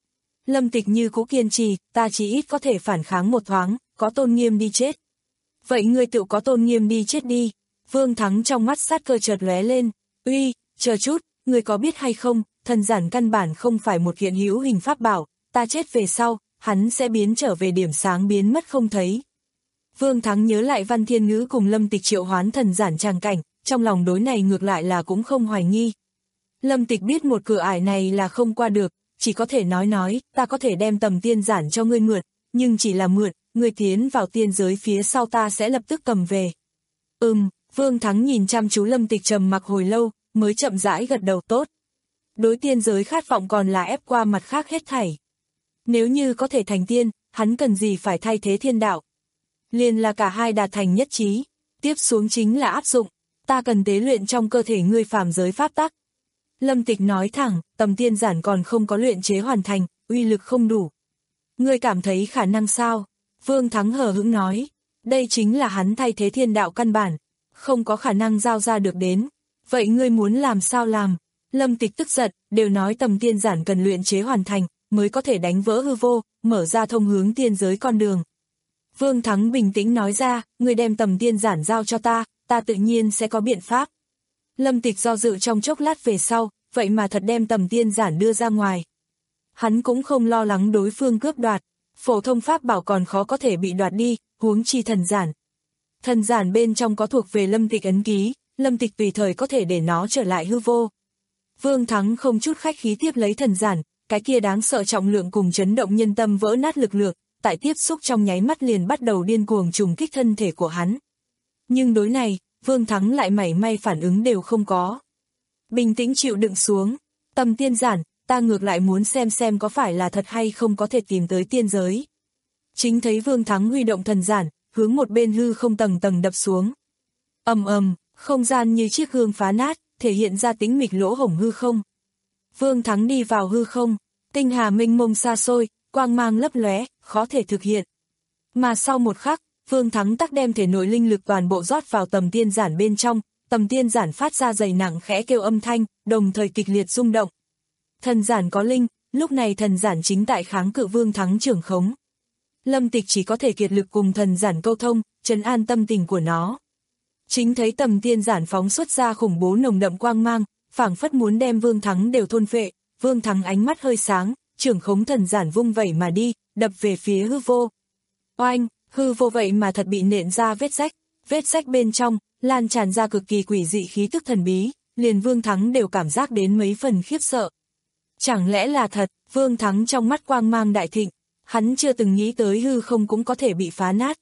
Lâm Tịch như cũ kiên trì, ta chỉ ít có thể phản kháng một thoáng, có tôn nghiêm đi chết. Vậy ngươi tự có tôn nghiêm đi chết đi. Vương Thắng trong mắt sát cơ chợt lóe lên, uy, chờ chút, ngươi có biết hay không, thần giản căn bản không phải một hiện hữu hình pháp bảo, ta chết về sau, hắn sẽ biến trở về điểm sáng biến mất không thấy. Vương Thắng nhớ lại Văn Thiên Ngữ cùng Lâm Tịch triệu hoán thần giản tràng cảnh, trong lòng đối này ngược lại là cũng không hoài nghi. Lâm Tịch biết một cửa ải này là không qua được, chỉ có thể nói nói, ta có thể đem tầm tiên giản cho ngươi mượn, nhưng chỉ là mượn, ngươi tiến vào tiên giới phía sau ta sẽ lập tức cầm về. Ừm, Vương Thắng nhìn chăm chú Lâm Tịch trầm mặc hồi lâu, mới chậm rãi gật đầu tốt. Đối tiên giới khát vọng còn là ép qua mặt khác hết thảy. Nếu như có thể thành tiên, hắn cần gì phải thay thế thiên đạo. Liền là cả hai đạt thành nhất trí, tiếp xuống chính là áp dụng, ta cần tế luyện trong cơ thể ngươi phàm giới pháp tắc. Lâm Tịch nói thẳng, tầm tiên giản còn không có luyện chế hoàn thành, uy lực không đủ. Ngươi cảm thấy khả năng sao? Vương Thắng hờ hững nói, đây chính là hắn thay thế thiên đạo căn bản, không có khả năng giao ra được đến. Vậy ngươi muốn làm sao làm? Lâm Tịch tức giận, đều nói tầm tiên giản cần luyện chế hoàn thành, mới có thể đánh vỡ hư vô, mở ra thông hướng tiên giới con đường. Vương Thắng bình tĩnh nói ra, ngươi đem tầm tiên giản giao cho ta, ta tự nhiên sẽ có biện pháp. Lâm Tịch do dự trong chốc lát về sau, vậy mà thật đem tầm tiên giản đưa ra ngoài. Hắn cũng không lo lắng đối phương cướp đoạt, phổ thông pháp bảo còn khó có thể bị đoạt đi, huống chi thần giản. Thần giản bên trong có thuộc về Lâm Tịch ấn ký, Lâm Tịch tùy thời có thể để nó trở lại hư vô. Vương Thắng không chút khách khí tiếp lấy thần giản, cái kia đáng sợ trọng lượng cùng chấn động nhân tâm vỡ nát lực lượng, tại tiếp xúc trong nháy mắt liền bắt đầu điên cuồng trùng kích thân thể của hắn. Nhưng đối này, Vương Thắng lại mảy may phản ứng đều không có. Bình tĩnh chịu đựng xuống, tầm tiên giản, ta ngược lại muốn xem xem có phải là thật hay không có thể tìm tới tiên giới. Chính thấy Vương Thắng huy động thần giản, hướng một bên hư không tầng tầng đập xuống. Ầm ầm, không gian như chiếc gương phá nát, thể hiện ra tĩnh mịch lỗ hổng hư không. Vương Thắng đi vào hư không, tinh hà mênh mông xa xôi, quang mang lấp lóe, khó thể thực hiện. Mà sau một khắc, Vương Thắng tắc đem thể nội linh lực toàn bộ rót vào tầm tiên giản bên trong, tầm tiên giản phát ra dày nặng khẽ kêu âm thanh, đồng thời kịch liệt rung động. Thần giản có linh, lúc này thần giản chính tại kháng cự Vương Thắng trưởng khống. Lâm Tịch chỉ có thể kiệt lực cùng thần giản câu thông, trấn an tâm tình của nó. Chính thấy tầm tiên giản phóng xuất ra khủng bố nồng đậm quang mang, phảng phất muốn đem Vương Thắng đều thôn phệ. Vương Thắng ánh mắt hơi sáng, trưởng khống thần giản vung vẩy mà đi, đập về phía hư vô. Oanh, hư vô vậy mà thật bị nện ra vết rách, vết rách bên trong, lan tràn ra cực kỳ quỷ dị khí tức thần bí, liền Vương Thắng đều cảm giác đến mấy phần khiếp sợ. Chẳng lẽ là thật, Vương Thắng trong mắt quang mang đại thịnh, hắn chưa từng nghĩ tới hư không cũng có thể bị phá nát.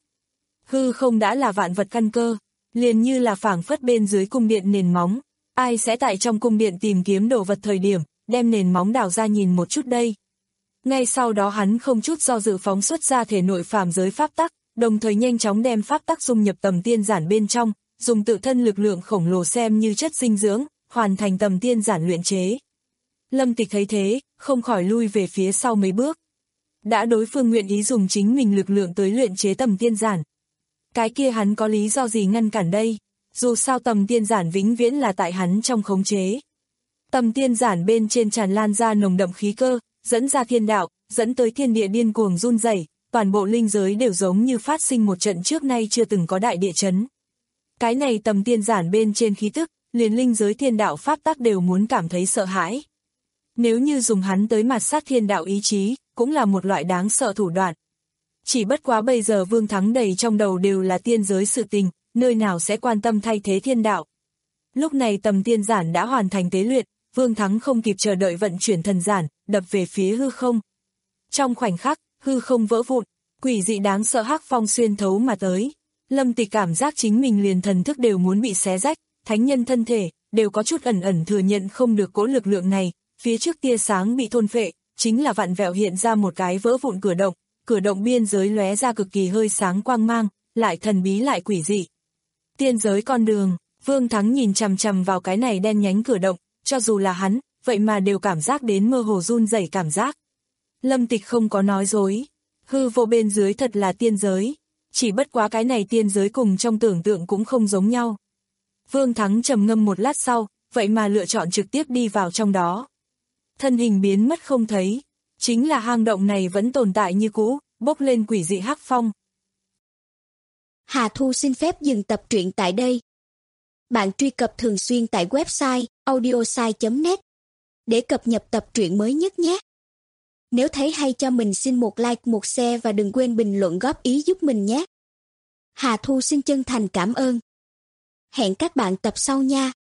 Hư không đã là vạn vật căn cơ, liền như là phảng phất bên dưới cung điện nền móng, ai sẽ tại trong cung điện tìm kiếm đồ vật thời điểm, đem nền móng đào ra nhìn một chút đây. Ngay sau đó hắn không chút do dự phóng xuất ra thể nội phàm giới pháp tắc, đồng thời nhanh chóng đem pháp tắc dung nhập tầm tiên giản bên trong, dùng tự thân lực lượng khổng lồ xem như chất dinh dưỡng, hoàn thành tầm tiên giản luyện chế. Lâm Tịch thấy thế, không khỏi lui về phía sau mấy bước. Đã đối phương nguyện ý dùng chính mình lực lượng tới luyện chế tầm tiên giản. Cái kia hắn có lý do gì ngăn cản đây, dù sao tầm tiên giản vĩnh viễn là tại hắn trong khống chế. Tầm tiên giản bên trên tràn lan ra nồng đậm khí cơ, dẫn ra thiên đạo, dẫn tới thiên địa điên cuồng run rẩy, toàn bộ linh giới đều giống như phát sinh một trận trước nay chưa từng có đại địa chấn. Cái này tầm tiên giản bên trên khí tức, liền linh giới thiên đạo pháp tắc đều muốn cảm thấy sợ hãi. Nếu như dùng hắn tới mặt sát thiên đạo ý chí, cũng là một loại đáng sợ thủ đoạn. Chỉ bất quá bây giờ Vương Thắng đầy trong đầu đều là tiên giới sự tình, nơi nào sẽ quan tâm thay thế thiên đạo. Lúc này tầm tiên giản đã hoàn thành tế luyện, Vương Thắng không kịp chờ đợi vận chuyển thần giản, đập về phía hư không. Trong khoảnh khắc, hư không vỡ vụn, quỷ dị đáng sợ hắc phong xuyên thấu mà tới. Lâm Tịch cảm giác chính mình liền thần thức đều muốn bị xé rách, thánh nhân thân thể, đều có chút ẩn ẩn thừa nhận không được cỗ lực lượng này, phía trước tia sáng bị thôn phệ, chính là vặn vẹo hiện ra một cái vỡ vụn cửa động, cửa động biên giới lóe ra cực kỳ hơi sáng quang mang, lại thần bí lại quỷ dị. Tiên giới con đường, Vương Thắng nhìn chằm chằm vào cái này đen nhánh cửa động, cho dù là hắn, vậy mà đều cảm giác đến mơ hồ run rẩy cảm giác. Lâm Tịch không có nói dối, hư vô bên dưới thật là tiên giới, chỉ bất quá cái này tiên giới cùng trong tưởng tượng cũng không giống nhau. Vương Thắng trầm ngâm một lát sau, vậy mà lựa chọn trực tiếp đi vào trong đó. Thân hình biến mất không thấy, chính là hang động này vẫn tồn tại như cũ, bốc lên quỷ dị hắc phong. Hà Thu xin phép dừng tập truyện tại đây. Bạn truy cập thường xuyên tại website audiosai chấm net để cập nhật tập truyện mới nhất nhé. Nếu thấy hay cho mình xin một like, một share và đừng quên bình luận góp ý giúp mình nhé. Hà Thu xin chân thành cảm ơn. Hẹn các bạn tập sau nha.